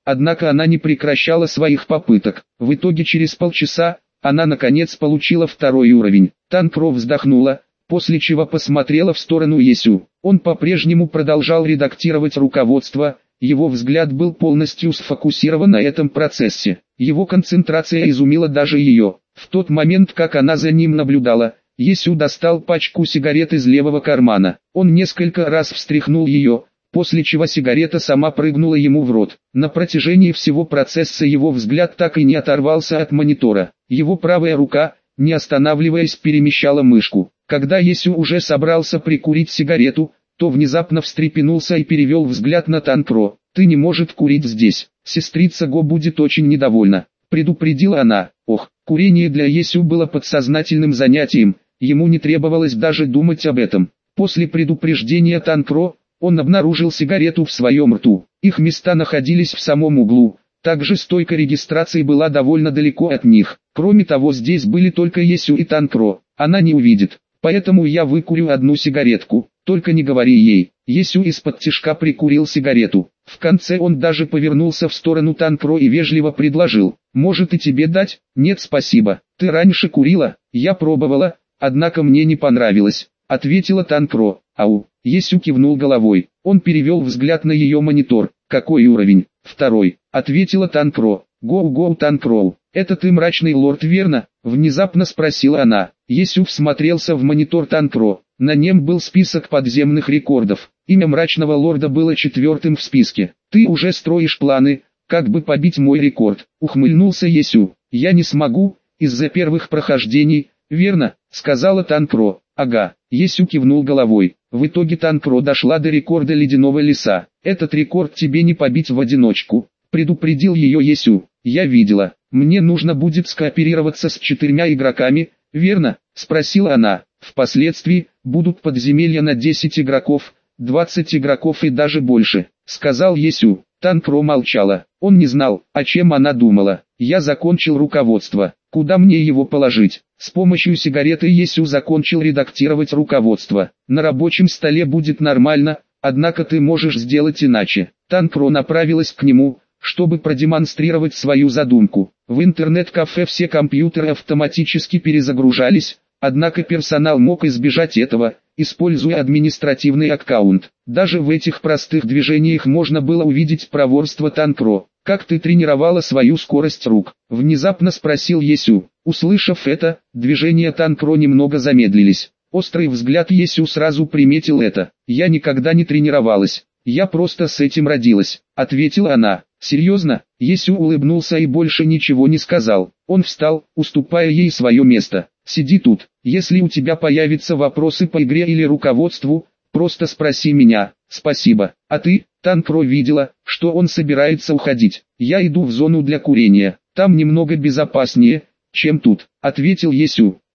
однако она не прекращала своих попыток. В итоге через полчаса, она наконец получила второй уровень. Танпро вздохнула, после чего посмотрела в сторону Есю. Он по-прежнему продолжал редактировать руководство, его взгляд был полностью сфокусирован на этом процессе. Его концентрация изумила даже ее. В тот момент, как она за ним наблюдала, Есю достал пачку сигарет из левого кармана. Он несколько раз встряхнул ее, после чего сигарета сама прыгнула ему в рот. На протяжении всего процесса его взгляд так и не оторвался от монитора. Его правая рука, не останавливаясь, перемещала мышку. Когда Есю уже собрался прикурить сигарету, то внезапно встрепенулся и перевел взгляд на Танпро. «Ты не можешь курить здесь, сестрица Го будет очень недовольна», — предупредила она. Ох, курение для Есю было подсознательным занятием, ему не требовалось даже думать об этом. После предупреждения Танпро, он обнаружил сигарету в своем рту. Их места находились в самом углу, также стойка регистрации была довольно далеко от них. Кроме того, здесь были только Есю и Танпро. Она не увидит, поэтому я выкурю одну сигаретку, только не говори ей. Есю из-под тишка прикурил сигарету. В конце он даже повернулся в сторону Танпро и вежливо предложил: «Может и тебе дать?» «Нет, спасибо. Ты раньше курила?» «Я пробовала, однако мне не понравилось», — ответила Танпро. «Ау». Есю кивнул головой. Он перевел взгляд на ее монитор. «Какой уровень?» «Второй», — ответила Танпро. «Гоу-гоу, Танпро. Это ты мрачный лорд, верно?» — внезапно спросила она. Есю всмотрелся в монитор Танпро. На нем был список подземных рекордов. Имя мрачного лорда было четвертым в списке. «Ты уже строишь планы, как бы побить мой рекорд», — ухмыльнулся Есю. «Я не смогу, из-за первых прохождений, верно?» — сказала Танпро. «Ага». Есю кивнул головой. В итоге Танпро дошла до рекорда ледяного леса. «Этот рекорд тебе не побить в одиночку», — предупредил ее Есю. «Я видела. Мне нужно будет скооперироваться с четырьмя игроками, верно?» — спросила она. «Впоследствии, будут подземелья на десять игроков, двадцать игроков и даже больше», — сказал Есю. Танпро молчала. Он не знал, о чем она думала. «Я закончил руководство. Куда мне его положить?» С помощью сигареты Есю закончил редактировать руководство. «На рабочем столе будет нормально, однако ты можешь сделать иначе». Танпро направилась к нему, чтобы продемонстрировать свою задумку. В интернет-кафе все компьютеры автоматически перезагружались, однако персонал мог избежать этого, используя административный аккаунт. Даже в этих простых движениях можно было увидеть проворство Танпро. «Как ты тренировала свою скорость рук?» — внезапно спросил Есю. Услышав это, движения Танпро немного замедлились. Острый взгляд Есю сразу приметил это. «Я никогда не тренировалась. Я просто с этим родилась», — ответила она. «Серьезно?» Есю улыбнулся и больше ничего не сказал. Он встал, уступая ей свое место. «Сиди тут. Если у тебя появятся вопросы по игре или руководству, просто спроси меня». «Спасибо. А ты?» Танпро видела, что он собирается уходить. «Я иду в зону для курения. Там немного безопаснее, чем тут», — ответил Есю.